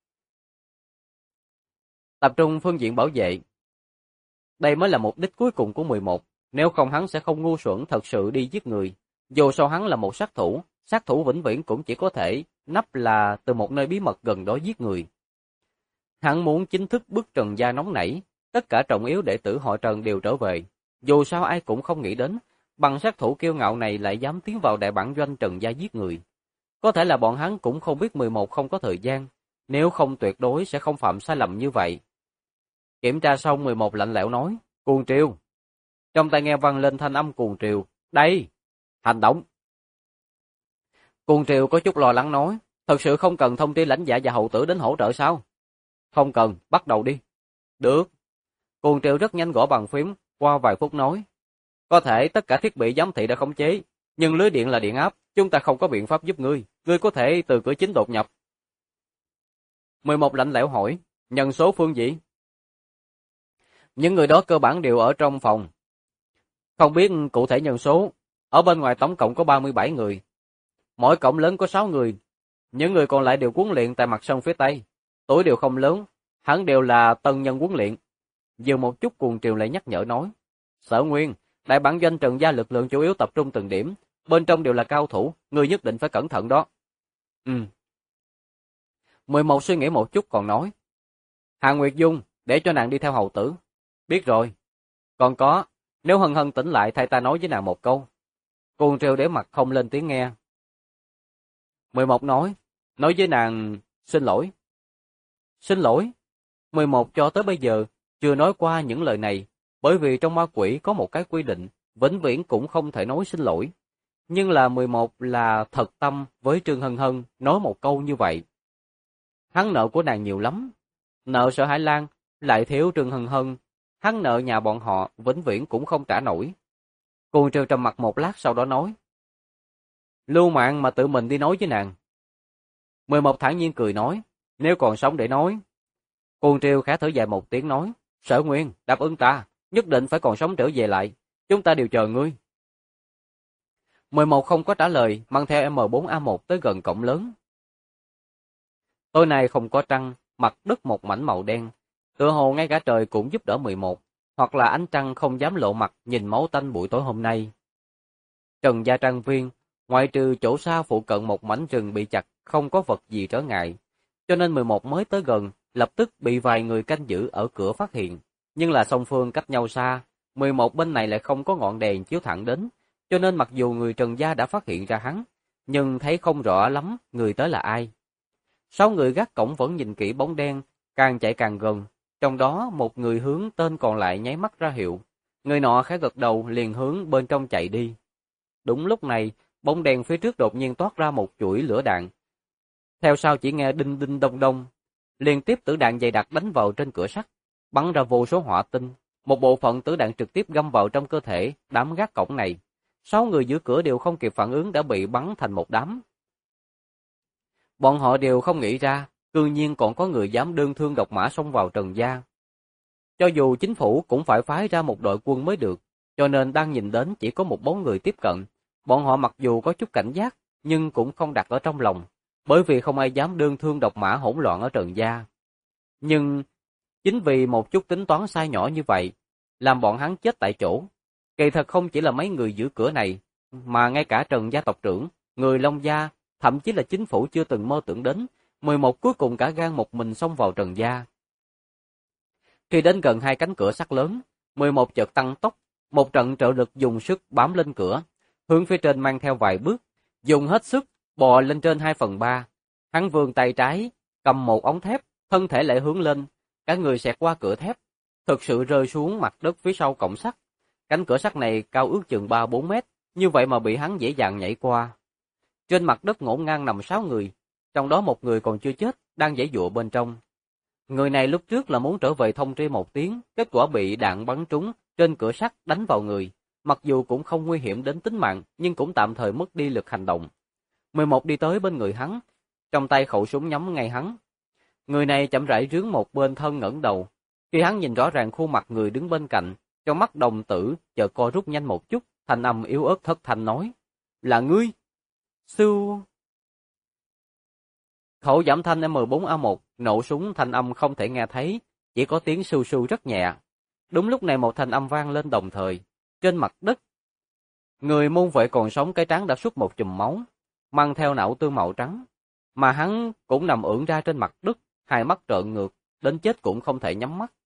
Tập trung phương diện bảo vệ. Đây mới là mục đích cuối cùng của 11, nếu không hắn sẽ không ngu xuẩn thật sự đi giết người. Dù sao hắn là một sát thủ vĩnh viễn cũng chỉ có thể nấp là từ một nơi bí mật gần đó giết người. Hắn muốn chính thức bức Trần gia nóng nảy, tất cả trọng yếu đệ tử họ Trần đều trở về. Dù sao ai cũng không nghĩ đến, bằng sát thủ kiêu ngạo này lại dám tiến vào đại bản doanh Trần gia giết người. Có thể là bọn hắn cũng không biết 11 không có thời gian, nếu không tuyệt đối sẽ không phạm sai lầm như vậy. Kiểm tra xong 11 lạnh lẽo nói, cuồng triều. Trong tai nghe vang lên thanh âm cuồng triều, đây, hành động. Cuồng triều có chút lo lắng nói, thật sự không cần thông tri lãnh giả và hậu tử đến hỗ trợ sao? Không cần, bắt đầu đi. Được. Cuồng triều rất nhanh gõ bàn phím, qua vài phút nói, có thể tất cả thiết bị giám thị đã khống chế, nhưng lưới điện là điện áp, chúng ta không có biện pháp giúp ngươi có thể từ cửa chính đột nhập. 11 lạnh lẽo hỏi, nhân số phương gì? Những người đó cơ bản đều ở trong phòng. Không biết cụ thể nhân số, ở bên ngoài tổng cộng có 37 người. Mỗi cổng lớn có 6 người, những người còn lại đều huấn luyện tại mặt sân phía Tây. Tuổi đều không lớn, hẳn đều là tân nhân huấn luyện. Dừng một chút cuồng triều lại nhắc nhở nói, Sở Nguyên, đại bản doanh Trần gia lực lượng chủ yếu tập trung từng điểm, bên trong đều là cao thủ, ngươi nhất định phải cẩn thận đó. 11 suy nghĩ một chút còn nói, Hà Nguyệt Dung, để cho nàng đi theo hầu tử. Biết rồi. Còn có, nếu Hân Hân tỉnh lại thay ta nói với nàng một câu. Cuồng triều để mặt không lên tiếng nghe. 11 nói với nàng, xin lỗi. Xin lỗi? 11 cho tới bây giờ chưa nói qua những lời này, bởi vì trong ma quỷ có một cái quy định, vĩnh viễn cũng không thể nói xin lỗi. Nhưng là 11 là thật tâm với Trương Hân Hân nói một câu như vậy. Hắn nợ của nàng nhiều lắm, nợ Sở Hải Lan, lại thiếu Trương Hân Hân, hắn nợ nhà bọn họ vĩnh viễn cũng không trả nổi. Cuồng triều trầm mặt một lát sau đó nói, lưu mạng mà tự mình đi nói với nàng. 11 thản nhiên cười nói, nếu còn sống để nói. Cuồng triều khẽ thở dài một tiếng nói, Sở Nguyên, đáp ứng ta, nhất định phải còn sống trở về lại, chúng ta đều chờ ngươi. 11 không có trả lời, mang theo M4A1 tới gần cổng lớn. Tối nay không có trăng, mặt đất một mảnh màu đen, tựa hồ ngay cả trời cũng giúp đỡ 11, hoặc là ánh trăng không dám lộ mặt nhìn máu tanh buổi tối hôm nay. Trần gia trang viên, ngoại trừ chỗ xa phụ cận một mảnh rừng bị chặt, không có vật gì trở ngại, cho nên 11 mới tới gần, lập tức bị vài người canh giữ ở cửa phát hiện, nhưng là song phương cách nhau xa, 11 bên này lại không có ngọn đèn chiếu thẳng đến, cho nên mặc dù người Trần gia đã phát hiện ra hắn, nhưng thấy không rõ lắm người tới là ai. 6 người gác cổng vẫn nhìn kỹ bóng đen, càng chạy càng gần, trong đó một người hướng tên còn lại nháy mắt ra hiệu, người nọ khẽ gật đầu liền hướng bên trong chạy đi. Đúng lúc này, bóng đèn phía trước đột nhiên toát ra một chuỗi lửa đạn. Theo sau chỉ nghe đinh đinh đông đông, liên tiếp tử đạn dày đặc đánh vào trên cửa sắt, bắn ra vô số hỏa tinh, một bộ phận tử đạn trực tiếp găm vào trong cơ thể đám gác cổng này. 6 người giữ cửa đều không kịp phản ứng đã bị bắn thành một đám. Bọn họ đều không nghĩ ra, cư nhiên còn có người dám đơn thương độc mã xông vào Trần gia. Cho dù chính phủ cũng phải phái ra một đội quân mới được, cho nên đang nhìn đến chỉ có một bóng người tiếp cận. Bọn họ mặc dù có chút cảnh giác, nhưng cũng không đặt ở trong lòng, bởi vì không ai dám đơn thương độc mã hỗn loạn ở Trần gia. Nhưng chính vì một chút tính toán sai nhỏ như vậy, làm bọn hắn chết tại chỗ. Kỳ thật không chỉ là mấy người giữ cửa này, mà ngay cả Trần gia tộc trưởng, người Long gia, thậm chí là chính phủ chưa từng mơ tưởng đến, 11 cuối cùng cả gan một mình xông vào Trần gia. Khi đến gần hai cánh cửa sắt lớn, 11 chợt tăng tốc, một trận trợ lực dùng sức bám lên cửa, hướng phía trên mang theo vài bước, dùng hết sức bò lên trên 2/3. Hắn vươn tay trái, cầm một ống thép, thân thể lại hướng lên, cả người xẹt qua cửa thép, thực sự rơi xuống mặt đất phía sau cổng sắt. Cánh cửa sắt này cao ước chừng 3-4 mét, như vậy mà bị hắn dễ dàng nhảy qua. Trên mặt đất ngổn ngang nằm 6 người, trong đó một người còn chưa chết, đang giãy giụa bên trong. Người này lúc trước là muốn trở về thông tri một tiếng, kết quả bị đạn bắn trúng trên cửa sắt đánh vào người, mặc dù cũng không nguy hiểm đến tính mạng, nhưng cũng tạm thời mất đi lực hành động. 11 đi tới bên người hắn, trong tay khẩu súng nhắm ngay hắn. Người này chậm rãi rướn một bên thân ngẩng đầu. Khi hắn nhìn rõ ràng khuôn mặt người đứng bên cạnh, trong mắt đồng tử chợt co rút nhanh một chút, thanh âm yếu ớt thất thanh nói: "Là ngươi?" Sưu. Khẩu giảm thanh M4A1 nổ súng, thanh âm không thể nghe thấy, chỉ có tiếng sưu sưu rất nhẹ. Đúng lúc này một thanh âm vang lên đồng thời, trên mặt đất. Người môn vệ còn sống cái trán đã xuất một chùm máu, mang theo não tương màu trắng, mà hắn cũng nằm ưỡn ra trên mặt đất, hai mắt trợn ngược, đến chết cũng không thể nhắm mắt.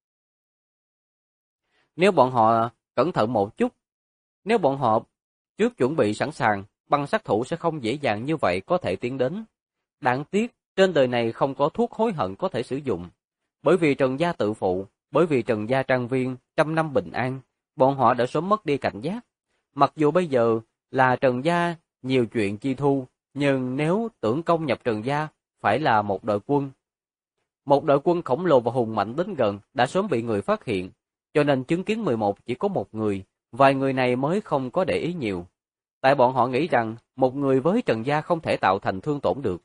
Nếu bọn họ cẩn thận một chút, nếu bọn họ trước chuẩn bị sẵn sàng, băng sát thủ sẽ không dễ dàng như vậy có thể tiến đến. Đáng tiếc, trên đời này không có thuốc hối hận có thể sử dụng. Bởi vì Trần gia tự phụ, bởi vì Trần gia trang viên trăm năm bình an, bọn họ đã sớm mất đi cảnh giác. Mặc dù bây giờ là Trần gia nhiều chuyện chi thu, nhưng nếu tưởng công nhập Trần gia phải là một đội quân. Một đội quân khổng lồ và hùng mạnh đến gần đã sớm bị người phát hiện, cho nên chứng kiến 11 chỉ có một người, vài người này mới không có để ý nhiều. Tại bọn họ nghĩ rằng một người với Trần gia không thể tạo thành thương tổn được.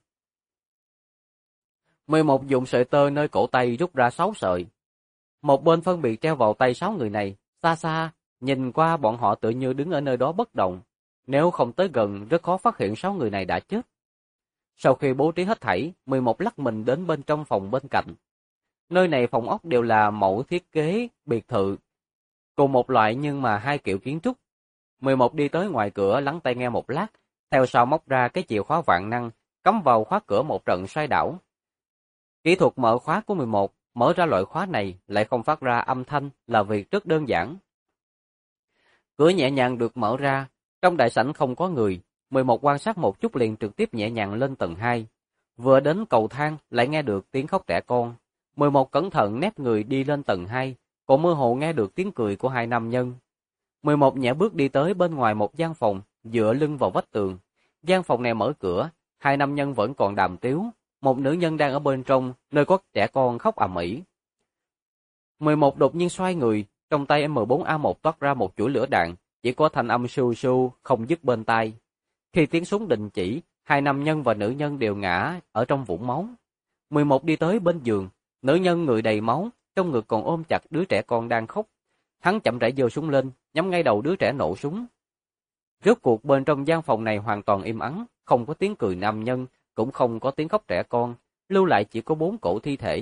11 dùng sợi tơ nơi cổ tay rút ra 6 sợi. Một bên phân biệt treo vào tay 6 người này, xa xa, nhìn qua bọn họ tự như đứng ở nơi đó bất động. Nếu không tới gần rất khó phát hiện 6 người này đã chết. Sau khi bố trí hết thảy, 11 lắc mình đến bên trong phòng bên cạnh. Nơi này phòng ốc đều là mẫu thiết kế biệt thự, cùng một loại nhưng mà hai kiểu kiến trúc. 11 đi tới ngoài cửa lắng tai nghe một lát, theo sau móc ra cái chìa khóa vạn năng, cắm vào khóa cửa một trận xoay đảo. Kỹ thuật mở khóa của 11, mở ra loại khóa này lại không phát ra âm thanh là việc rất đơn giản. Cửa nhẹ nhàng được mở ra, trong đại sảnh không có người, 11 quan sát một chút liền trực tiếp nhẹ nhàng lên tầng 2. Vừa đến cầu thang lại nghe được tiếng khóc trẻ con. 11 cẩn thận nép người đi lên tầng 2, còn mơ hồ nghe được tiếng cười của hai nam nhân. 11 nhẹ bước đi tới bên ngoài một gian phòng, dựa lưng vào vách tường. Gian phòng này mở cửa, hai nam nhân vẫn còn đàm tiếu, một nữ nhân đang ở bên trong, nơi có trẻ con khóc ầm ĩ. 11 đột nhiên xoay người, trong tay M4A1 toát ra một chuỗi lửa đạn, chỉ có thanh âm su su không dứt bên tai. Khi tiếng súng đình chỉ, hai nam nhân và nữ nhân đều ngã ở trong vũng máu. 11 đi tới bên giường, nữ nhân người đầy máu, trong ngực còn ôm chặt đứa trẻ con đang khóc. Hắn chậm rãi giơ súng lên, nhắm ngay đầu đứa trẻ nổ súng. Rốt cuộc bên trong gian phòng này hoàn toàn im ắng, không có tiếng cười nam nhân, cũng không có tiếng khóc trẻ con, lưu lại chỉ có 4 cổ thi thể.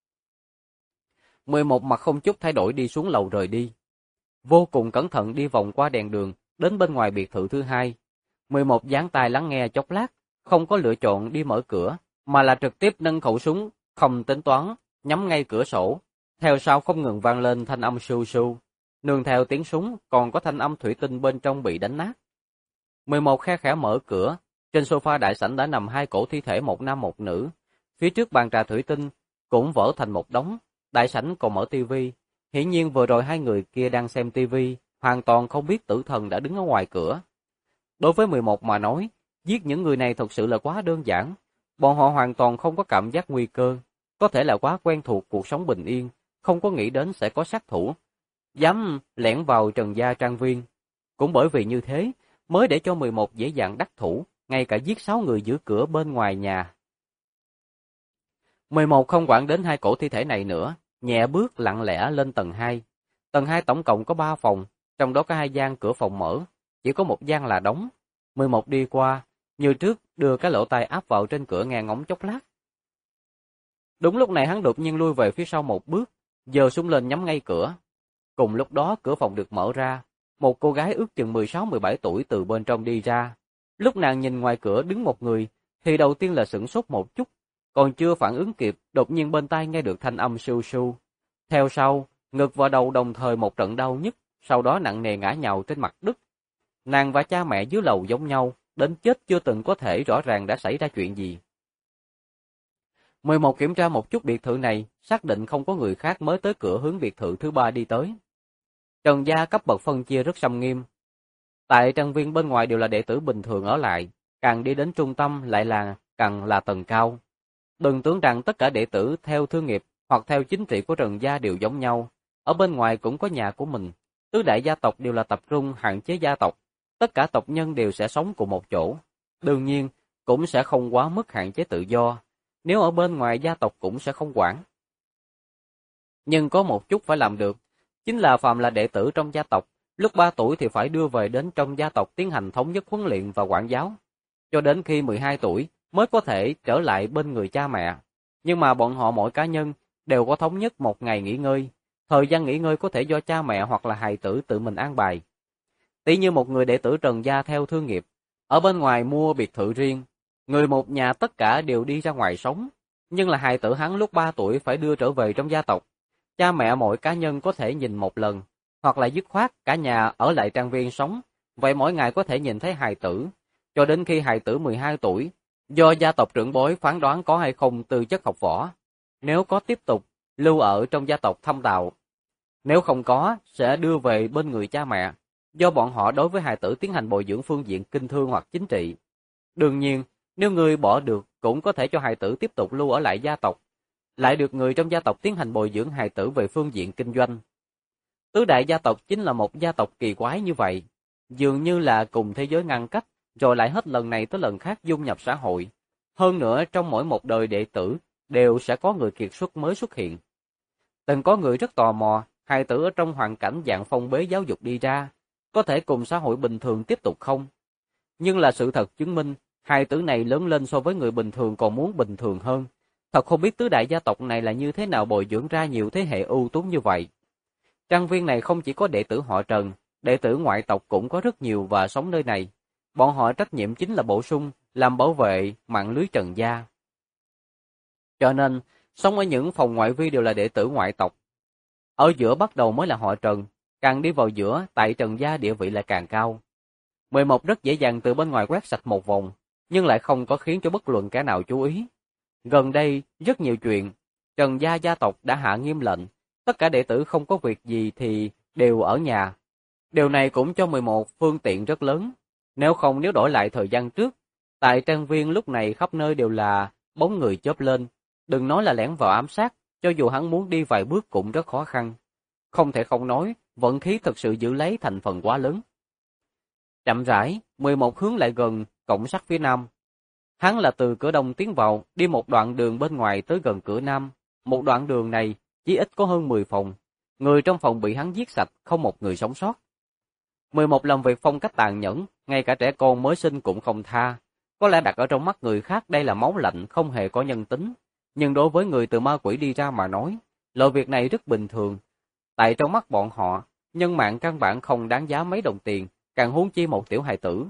11 mặt không chút thay đổi đi xuống lầu rời đi. Vô cùng cẩn thận đi vòng qua đèn đường, đến bên ngoài biệt thự thứ hai. 11 giáng tai lắng nghe chốc lát, không có lựa chọn đi mở cửa, mà là trực tiếp nâng khẩu súng, không tính toán, nhắm ngay cửa sổ. Theo sau không ngừng vang lên thanh âm su su, nương theo tiếng súng còn có thanh âm thủy tinh bên trong bị đánh nát. 11 khe khẽ mở cửa, trên sofa đại sảnh đã nằm hai cổ thi thể một nam một nữ, phía trước bàn trà thủy tinh cũng vỡ thành một đống, đại sảnh còn mở tivi, hiển nhiên vừa rồi hai người kia đang xem tivi, hoàn toàn không biết tử thần đã đứng ở ngoài cửa. Đối với 11 mà nói, giết những người này thật sự là quá đơn giản, bọn họ hoàn toàn không có cảm giác nguy cơ, có thể là quá quen thuộc cuộc sống bình yên, không có nghĩ đến sẽ có sát thủ dám lẻn vào Trần gia trang viên. Cũng bởi vì như thế, mới để cho 11 dễ dàng đắc thủ, ngay cả giết 6 người giữ cửa bên ngoài nhà. 11 không quản đến hai cổ thi thể này nữa, nhẹ bước lặng lẽ lên tầng 2. Tầng 2 tổng cộng có 3 phòng, trong đó có 2 gian cửa phòng mở, chỉ có một gian là đóng. 11 đi qua, như trước đưa cái lỗ tai áp vào trên cửa nghe ngóng chốc lát. Đúng lúc này hắn đột nhiên lui về phía sau một bước, giơ súng lên nhắm ngay cửa. Cùng lúc đó cửa phòng được mở ra, một cô gái ước chừng 16-17 tuổi từ bên trong đi ra. Lúc nàng nhìn ngoài cửa đứng một người, thì đầu tiên là sửng sốt một chút, còn chưa phản ứng kịp, đột nhiên bên tai nghe được thanh âm su su. Theo sau, ngực và đầu đồng thời một trận đau nhức, sau đó nặng nề ngã nhào trên mặt đất. Nàng và cha mẹ dưới lầu giống nhau, đến chết chưa từng có thể rõ ràng đã xảy ra chuyện gì. 11 kiểm tra một chút biệt thự này, xác định không có người khác mới tới cửa hướng biệt thự thứ 3 đi tới. Trần gia cấp bậc phân chia rất xâm nghiêm. Tại trang viên bên ngoài đều là đệ tử bình thường ở lại, càng đi đến trung tâm lại là càng là tầng cao. Đừng tưởng rằng tất cả đệ tử theo thương nghiệp hoặc theo chính trị của Trần gia đều giống nhau, ở bên ngoài cũng có nhà của mình. Tứ đại gia tộc đều là tập trung hạn chế gia tộc, tất cả tộc nhân đều sẽ sống cùng một chỗ. Đương nhiên, cũng sẽ không quá mức hạn chế tự do. nếu ở bên ngoài gia tộc cũng sẽ không quản. Nhưng có một chút phải làm được, chính là phàm là đệ tử trong gia tộc, lúc 3 tuổi thì phải đưa về đến trong gia tộc tiến hành thống nhất huấn luyện và quản giáo, cho đến khi 12 tuổi mới có thể trở lại bên người cha mẹ. Nhưng mà bọn họ mỗi cá nhân đều có thống nhất một ngày nghỉ ngơi, thời gian nghỉ ngơi có thể do cha mẹ hoặc là hài tử tự mình an bài. Tỷ như một người đệ tử Trần gia theo thương nghiệp, ở bên ngoài mua biệt thự riêng, người một nhà tất cả đều đi ra ngoài sống, nhưng là hài tử hắn lúc 3 tuổi phải đưa trở về trong gia tộc. Cha mẹ mỗi cá nhân có thể nhìn một lần, hoặc là dứt khoát cả nhà ở lại trang viên sống, vậy mỗi ngày có thể nhìn thấy hài tử, cho đến khi hài tử 12 tuổi, do gia tộc trưởng bối phán đoán có hay không tư chất học võ. Nếu có tiếp tục lưu ở trong gia tộc thâm tạo, nếu không có sẽ đưa về bên người cha mẹ, do bọn họ đối với hài tử tiến hành bồi dưỡng phương diện kinh thương hoặc chính trị. Đương nhiên, nếu người bỏ được cũng có thể cho hài tử tiếp tục lưu ở lại gia tộc, lại được người trong gia tộc tiến hành bồi dưỡng hài tử về phương diện kinh doanh. Tứ đại gia tộc chính là một gia tộc kỳ quái như vậy, dường như là cùng thế giới ngăn cách, rồi lại hết lần này tới lần khác dung nhập xã hội. Hơn nữa trong mỗi một đời đệ tử đều sẽ có người kiệt xuất mới xuất hiện. Từng có người rất tò mò, hài tử ở trong hoàn cảnh dạng phong bế giáo dục đi ra, có thể cùng xã hội bình thường tiếp tục không? Nhưng là sự thật chứng minh, hài tử này lớn lên so với người bình thường còn muốn bình thường hơn. Thật không biết tứ đại gia tộc này là như thế nào bồi dưỡng ra nhiều thế hệ ưu tú như vậy. Trang viên này không chỉ có đệ tử họ Trần, đệ tử ngoại tộc cũng có rất nhiều và sống nơi này. Bọn họ trách nhiệm chính là bổ sung, làm bảo vệ mạng lưới Trần gia. Cho nên, sống ở những phòng ngoại vi đều là đệ tử ngoại tộc. Ở giữa bắt đầu mới là họ Trần, càng đi vào giữa, tại Trần gia địa vị lại càng cao. 11 rất dễ dàng từ bên ngoài quét sạch một vòng, nhưng lại không có khiến cho bất luận kẻ nào chú ý. Gần đây, rất nhiều chuyện, Trần gia gia tộc đã hạ nghiêm lệnh, tất cả đệ tử không có việc gì thì đều ở nhà. Điều này cũng cho 11 phương tiện rất lớn. Nếu đổi lại thời gian trước, tại trang viên lúc này khắp nơi đều là bóng người chớp lên, đừng nói là lẻn vào ám sát, cho dù hắn muốn đi vài bước cũng rất khó khăn. Không thể không nói, vận khí thực sự giữ lấy thành phần quá lớn. Chậm rãi, 11 hướng lại gần cổng sắt phía nam. Hắn là từ cửa đông tiến vào, đi một đoạn đường bên ngoài tới gần cửa nam. Một đoạn đường này chỉ ít có hơn 10 phòng. Người trong phòng bị hắn giết sạch, không một người sống sót. 11 làm việc phong cách tàn nhẫn, ngay cả trẻ con mới sinh cũng không tha. Có lẽ đặt ở trong mắt người khác đây là máu lạnh, không hề có nhân tính. Nhưng đối với người từ ma quỷ đi ra mà nói, loại việc này rất bình thường. Tại trong mắt bọn họ, nhân mạng căn bản không đáng giá mấy đồng tiền, càng huống chi một tiểu hài tử.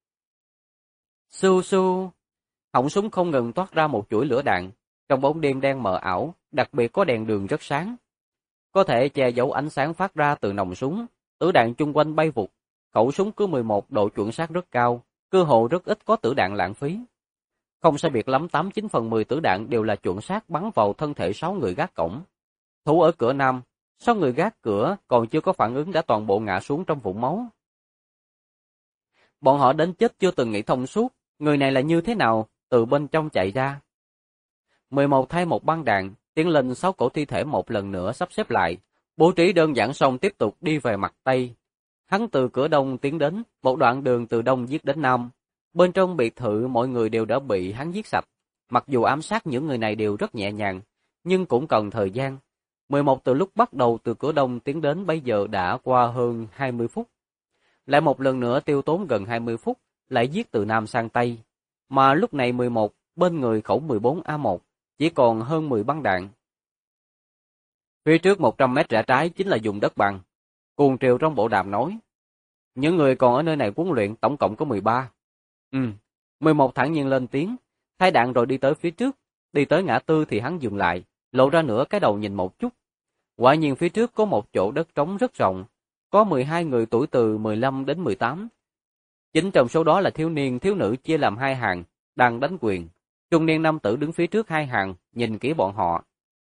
Su su, họng súng không ngừng toát ra một chuỗi lửa đạn, trong bóng đêm đen mờ ảo, đặc biệt có đèn đường rất sáng. Có thể che giấu ánh sáng phát ra từ nòng súng, tử đạn chung quanh bay vụt, khẩu súng cứ 11 độ chuẩn xác rất cao, cơ hội rất ít có tử đạn lãng phí. Không sai biệt lắm 89/10 tử đạn đều là chuẩn xác bắn vào thân thể 6 người gác cổng. Thủ ở cửa nam, 6 người gác cửa còn chưa có phản ứng đã toàn bộ ngã xuống trong vũng máu. Bọn họ đến chết chưa từng nghĩ thông suốt, người này là như thế nào, từ bên trong chạy ra. 11 thay một băng đạn, tiến lên 6 cổ thi thể một lần nữa sắp xếp lại, bố trí đơn giản xong tiếp tục đi về mặt Tây. Hắn từ cửa đông tiến đến, một đoạn đường từ đông giết đến nam. Bên trong biệt thự mọi người đều đã bị hắn giết sạch. Mặc dù ám sát những người này đều rất nhẹ nhàng, nhưng cũng cần thời gian. 11 từ lúc bắt đầu từ cửa đông tiến đến bây giờ đã qua hơn 20 phút. Lại một lần nữa tiêu tốn gần 20 phút, lại giết từ nam sang tây. Mà lúc này 11, bên người khẩu 14A1, chỉ còn hơn 10 băng đạn. Phía trước 100 mét rẽ trái chính là vùng đất bằng. Cuồng Triều trong bộ đàm nói. Những người còn ở nơi này huấn luyện tổng cộng có 13. 11 thản nhiên lên tiếng, thay đạn rồi đi tới phía trước. Đi tới ngã tư thì hắn dừng lại, lộ ra nửa cái đầu nhìn một chút. Quả nhiên phía trước có một chỗ đất trống rất rộng, có 12 người tuổi từ 15 đến 18. Chính trong số đó là thiếu niên, thiếu nữ chia làm hai hàng, đang đánh quyền. Trung niên nam tử đứng phía trước hai hàng, nhìn kỹ bọn họ.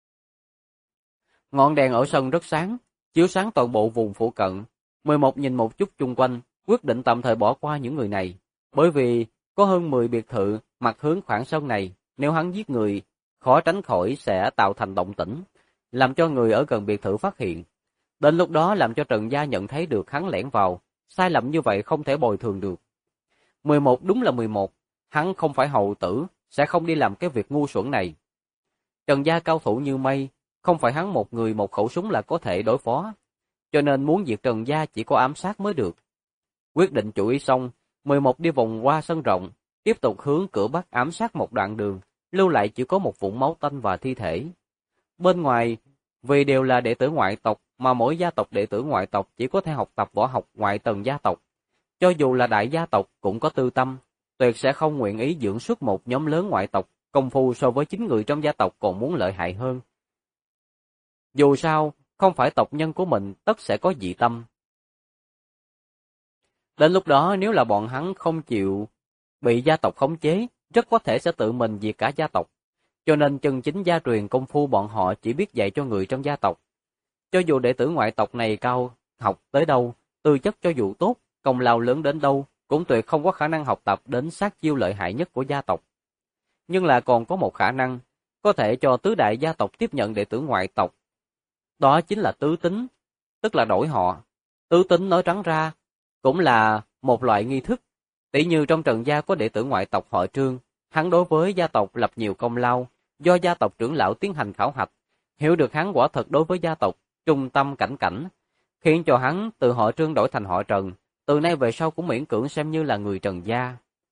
Ngọn đèn ở sân rất sáng, chiếu sáng toàn bộ vùng phụ cận. 11 nhìn một chút chung quanh, quyết định tạm thời bỏ qua những người này, bởi vì có hơn 10 biệt thự mặt hướng khoảng sân này, nếu hắn giết người, khó tránh khỏi sẽ tạo thành động tĩnh, làm cho người ở gần biệt thự phát hiện. Đến lúc đó làm cho Trần gia nhận thấy được hắn lẻn vào, sai lầm như vậy không thể bồi thường được. 11 đúng là 11, hắn không phải hậu tử, sẽ không đi làm cái việc ngu xuẩn này. Trần gia cao thủ như mây, không phải hắn một người một khẩu súng là có thể đối phó, cho nên muốn diệt Trần gia chỉ có ám sát mới được. Quyết định chủ ý xong, 11 đi vòng qua sân rộng, tiếp tục hướng cửa bắc ám sát một đoạn đường, lưu lại chỉ có một vũng máu tanh và thi thể. Bên ngoài, vì đều là đệ tử ngoại tộc mà mỗi gia tộc đệ tử ngoại tộc chỉ có thể học tập võ học ngoại tầng gia tộc. Cho dù là đại gia tộc cũng có tư tâm, tuyệt sẽ không nguyện ý dưỡng suốt một nhóm lớn ngoại tộc, công phu so với chính người trong gia tộc còn muốn lợi hại hơn. Dù sao, không phải tộc nhân của mình tất sẽ có dị tâm. Đến lúc đó nếu là bọn hắn không chịu bị gia tộc khống chế, rất có thể sẽ tự mình diệt cả gia tộc. Cho nên chân chính gia truyền công phu bọn họ chỉ biết dạy cho người trong gia tộc. Cho dù đệ tử ngoại tộc này cao học tới đâu, tư chất cho dù tốt, công lao lớn đến đâu, cũng tuyệt không có khả năng học tập đến sát chiêu lợi hại nhất của gia tộc. Nhưng là còn có một khả năng, có thể cho tứ đại gia tộc tiếp nhận đệ tử ngoại tộc. Đó chính là tứ tính, tức là đổi họ. Tứ tính nói trắng ra, cũng là một loại nghi thức. Tỷ như trong Trần gia có đệ tử ngoại tộc họ Trương, hắn đối với gia tộc lập nhiều công lao, do gia tộc trưởng lão tiến hành khảo hạch, hiểu được hắn quả thật đối với gia tộc trung tâm cảnh cảnh, khiến cho hắn từ họ Trương đổi thành họ Trần, từ nay về sau cũng miễn cưỡng xem như là người Trần gia.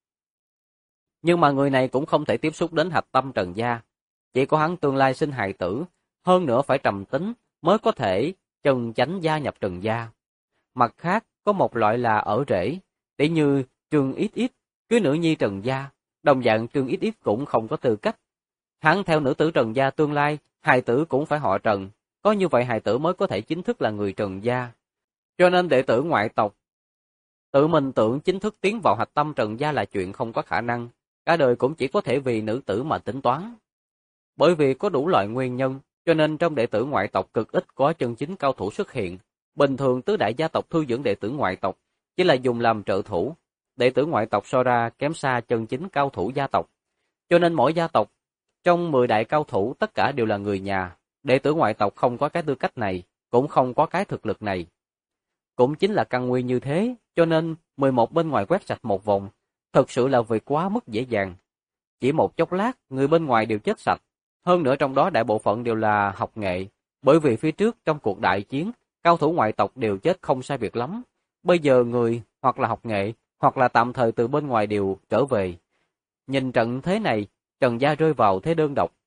Nhưng mà người này cũng không thể tiếp xúc đến hạch tâm Trần gia, chỉ có hắn tương lai sinh hài tử, hơn nữa phải trầm tính mới có thể chân chánh gia nhập Trần gia. Mặt khác, có một loại là ở rễ, tỷ như Trương Ít Ít, cưới nữ nhi Trần gia, đồng dạng Trương Ít Ít cũng không có tư cách. Hắn theo nữ tử Trần gia tương lai, hài tử cũng phải họ Trần, có như vậy hài tử mới có thể chính thức là người Trần gia. Cho nên đệ tử ngoại tộc tự mình tưởng chính thức tiến vào hạch tâm Trần gia là chuyện không có khả năng, cả đời cũng chỉ có thể vì nữ tử mà tính toán. Bởi vì có đủ loại nguyên nhân, cho nên trong đệ tử ngoại tộc cực ít có chân chính cao thủ xuất hiện. Bình thường tứ đại gia tộc thu dưỡng đệ tử ngoại tộc chỉ là dùng làm trợ thủ. Đệ tử ngoại tộc so ra kém xa chân chính cao thủ gia tộc. Cho nên mỗi gia tộc trong 10 đại cao thủ tất cả đều là người nhà. Đệ tử ngoại tộc không có cái tư cách này, cũng không có cái thực lực này. Cũng chính là căn nguyên như thế, cho nên 11 bên ngoài quét sạch một vòng, thực sự là việc quá mức dễ dàng. Chỉ một chốc lát, người bên ngoài đều chết sạch. Hơn nữa trong đó đại bộ phận đều là học nghệ, bởi vì phía trước trong cuộc đại chiến, cao thủ ngoại tộc đều chết không sai biệt lắm. Bây giờ người hoặc là học nghệ, hoặc là tạm thời từ bên ngoài đều trở về. Nhìn trận thế này, Trần gia rơi vào thế đơn độc.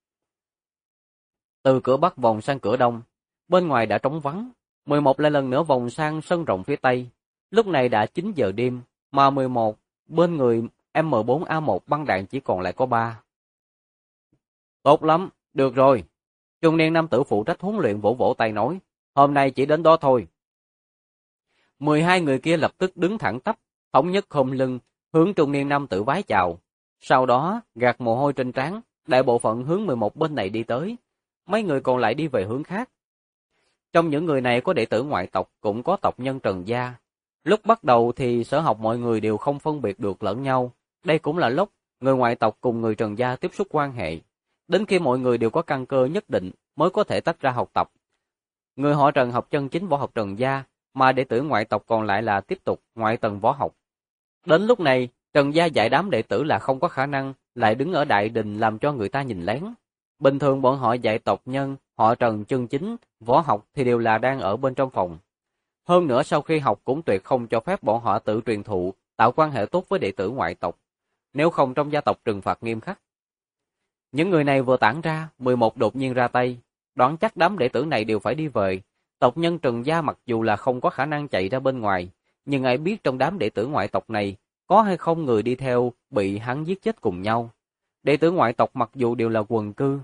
Từ cửa bắc vòng sang cửa đông, bên ngoài đã trống vắng. 11 lại lần nữa vòng sang sân rộng phía tây. Lúc này đã 9 giờ đêm, mà 11 bên người M4A1 băng đạn chỉ còn lại có 3. Tốt lắm, được rồi. Trung niên nam tử phụ trách huấn luyện vỗ vỗ tay nói, hôm nay chỉ đến đó thôi. 12 người kia lập tức đứng thẳng tắp, thống nhất khom lưng, hướng trung niên nam tử vái chào. Sau đó, gạt mồ hôi trên trán, đại bộ phận hướng 11 bên này đi tới. Mấy người còn lại đi về hướng khác. Trong những người này có đệ tử ngoại tộc, cũng có tộc nhân Trần gia. Lúc bắt đầu thì sở học mọi người đều không phân biệt được lẫn nhau. Đây cũng là lúc người ngoại tộc cùng người Trần gia tiếp xúc quan hệ. Đến khi mọi người đều có căn cơ nhất định mới có thể tách ra học tập. Người họ Trần học chân chính võ học Trần gia, mà đệ tử ngoại tộc còn lại là tiếp tục ngoại tầng võ học. Đến lúc này, Trần gia dạy đám đệ tử là không có khả năng lại đứng ở đại đình làm cho người ta nhìn lén. Bình thường bọn họ dạy tộc nhân, họ Trần chân chính, võ học thì đều là đang ở bên trong phòng. Hơn nữa sau khi học cũng tuyệt không cho phép bọn họ tự truyền thụ, tạo quan hệ tốt với đệ tử ngoại tộc. Nếu không trong gia tộc trừng phạt nghiêm khắc. Những người này vừa tản ra, 11 đột nhiên ra tay, đoán chắc đám đệ tử này đều phải đi về. Tộc nhân Trần gia mặc dù là không có khả năng chạy ra bên ngoài, nhưng ai biết trong đám đệ tử ngoại tộc này, có hay không người đi theo bị hắn giết chết cùng nhau. Đệ tử ngoại tộc mặc dù đều là quần cư,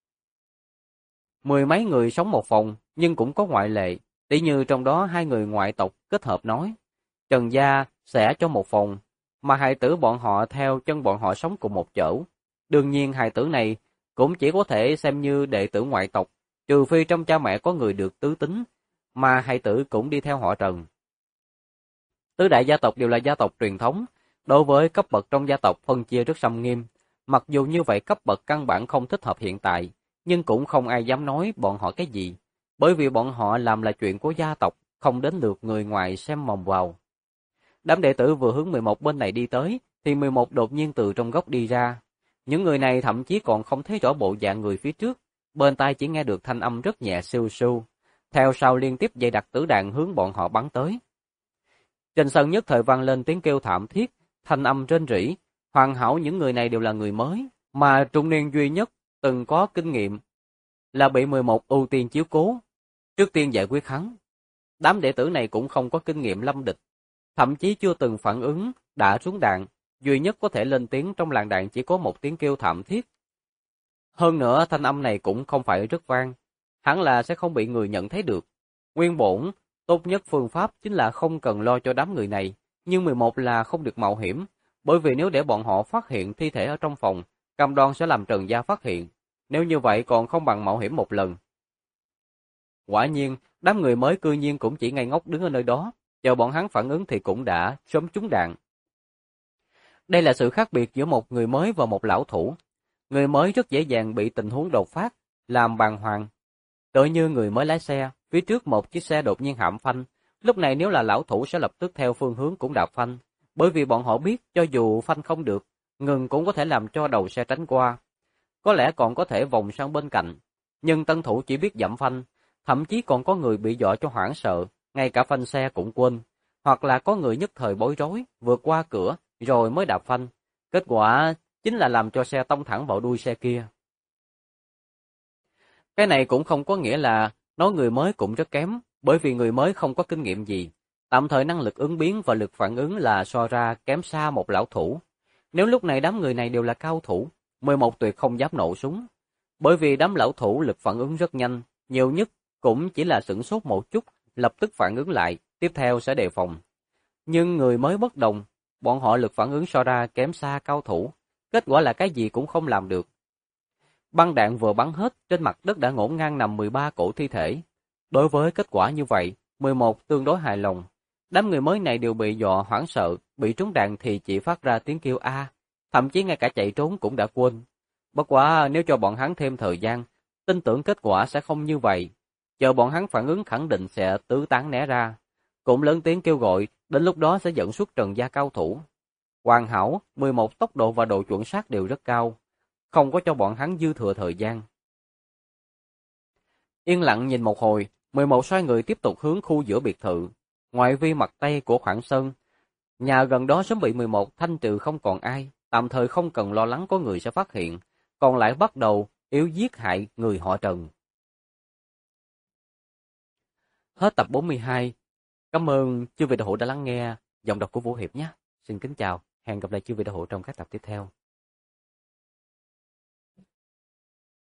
10 mấy người sống một phòng, nhưng cũng có ngoại lệ, tỷ như trong đó 2 người ngoại tộc kết hợp nói, Trần gia sẽ cho một phòng, mà hài tử bọn họ theo chân bọn họ sống cùng một chỗ. Đương nhiên hài tử này cũng chỉ có thể xem như đệ tử ngoại tộc, trừ phi trong cha mẹ có người được tứ tính, mà hài tử cũng đi theo họ Trần. Tứ đại gia tộc đều là gia tộc truyền thống, đối với cấp bậc trong gia tộc phân chia rất xâm nghiêm, mặc dù như vậy cấp bậc căn bản không thích hợp hiện tại, nhưng cũng không ai dám nói bọn họ cái gì, bởi vì bọn họ làm là chuyện của gia tộc, không đến lượt người ngoài xem mòng vào. Đám đệ tử vừa hướng 11 bên này đi tới, thì 11 đột nhiên từ trong góc đi ra. Những người này thậm chí còn không thấy rõ bộ dạng người phía trước, bên tai chỉ nghe được thanh âm rất nhẹ siêu siêu, theo sau liên tiếp dày đặc tử đạn hướng bọn họ bắn tới. Trên sân nhất thời vang lên tiếng kêu thảm thiết, thanh âm rên rỉ, hoàn hảo những người này đều là người mới, mà trung niên duy nhất từng có kinh nghiệm là bị 11 ưu tiên chiếu cố, trước tiên giải quyết hắn. Đám đệ tử này cũng không có kinh nghiệm lâm địch, thậm chí chưa từng phản ứng đã trúng đạn, duy nhất có thể lên tiếng trong làn đạn chỉ có một tiếng kêu thảm thiết. Hơn nữa thanh âm này cũng không phải rất vang, hẳn là sẽ không bị người nhận thấy được. Nguyên bổn, tốt nhất phương pháp chính là không cần lo cho đám người này, nhưng 11 là không được mạo hiểm, bởi vì nếu để bọn họ phát hiện thi thể ở trong phòng, cam đoan sẽ làm Trần Gia phát hiện, nếu như vậy còn không bằng mạo hiểm một lần. Quả nhiên, đám người mới cư nhiên cũng chỉ ngây ngốc đứng ở nơi đó, chờ bọn hắn phản ứng thì cũng đã sớm trúng đạn. Đây là sự khác biệt giữa một người mới và một lão thủ. Người mới rất dễ dàng bị tình huống đột phát, làm bàng hoàng. Tựa như người mới lái xe, phía trước một chiếc xe đột nhiên hãm phanh, lúc này nếu là lão thủ sẽ lập tức theo phương hướng cũng đạp phanh, bởi vì bọn họ biết cho dù phanh không được, ngừng cũng có thể làm cho đầu xe tránh qua. Có lẽ còn có thể vòng sang bên cạnh, nhưng tân thủ chỉ biết dẫm phanh, thậm chí còn có người bị dọa cho hoảng sợ, ngay cả phanh xe cũng quên, hoặc là có người nhất thời bối rối, vượt qua cửa rồi mới đạp phanh, kết quả chính là làm cho xe tông thẳng vào đuôi xe kia. Cái này cũng không có nghĩa là nói người mới cũng rất kém, bởi vì người mới không có kinh nghiệm gì, tạm thời năng lực ứng biến và lực phản ứng là so ra kém xa một lão thủ. Nếu lúc này đám người này đều là cao thủ, 11 tuyệt không dám nổ súng, bởi vì đám lão thủ lực phản ứng rất nhanh, nhiều nhất cũng chỉ là sửng sốt một chút, lập tức phản ứng lại, tiếp theo sẽ đề phòng. Nhưng người mới bất đồng, bọn họ lực phản ứng so ra kém xa cao thủ, kết quả là cái gì cũng không làm được. Băng đạn vừa bắn hết, trên mặt đất đã ngổn ngang nằm 13 cổ thi thể. Đối với kết quả như vậy, 11 tương đối hài lòng. Đám người mới này đều bị dọa hoảng sợ, bị trúng đạn thì chỉ phát ra tiếng kêu a, thậm chí ngay cả chạy trốn cũng đã quên. Bất quá nếu cho bọn hắn thêm thời gian, tin tưởng kết quả sẽ không như vậy. Chờ bọn hắn phản ứng khẳng định sẽ tứ tán né ra. Cũng lớn tiếng kêu gọi, đến lúc đó sẽ dẫn xuất Trần Gia cao thủ. Hoàn hảo, 11 tốc độ và độ chuẩn xác đều rất cao, không có cho bọn hắn dư thừa thời gian. Yên lặng nhìn một hồi, 11 xoay người tiếp tục hướng khu giữa biệt thự, ngoại vi mặt tây của khoảng sân. Nhà gần đó sớm bị 11 thanh trừ không còn ai, tạm thời không cần lo lắng có người sẽ phát hiện, còn lại bắt đầu yếu giết hại người họ Trần. Hết tập 42. Cảm ơn chư vị đạo hữu đã lắng nghe giọng đọc của Vũ Hiệp nhé. Xin kính chào, hẹn gặp lại chư vị đạo hữu trong các tập tiếp theo.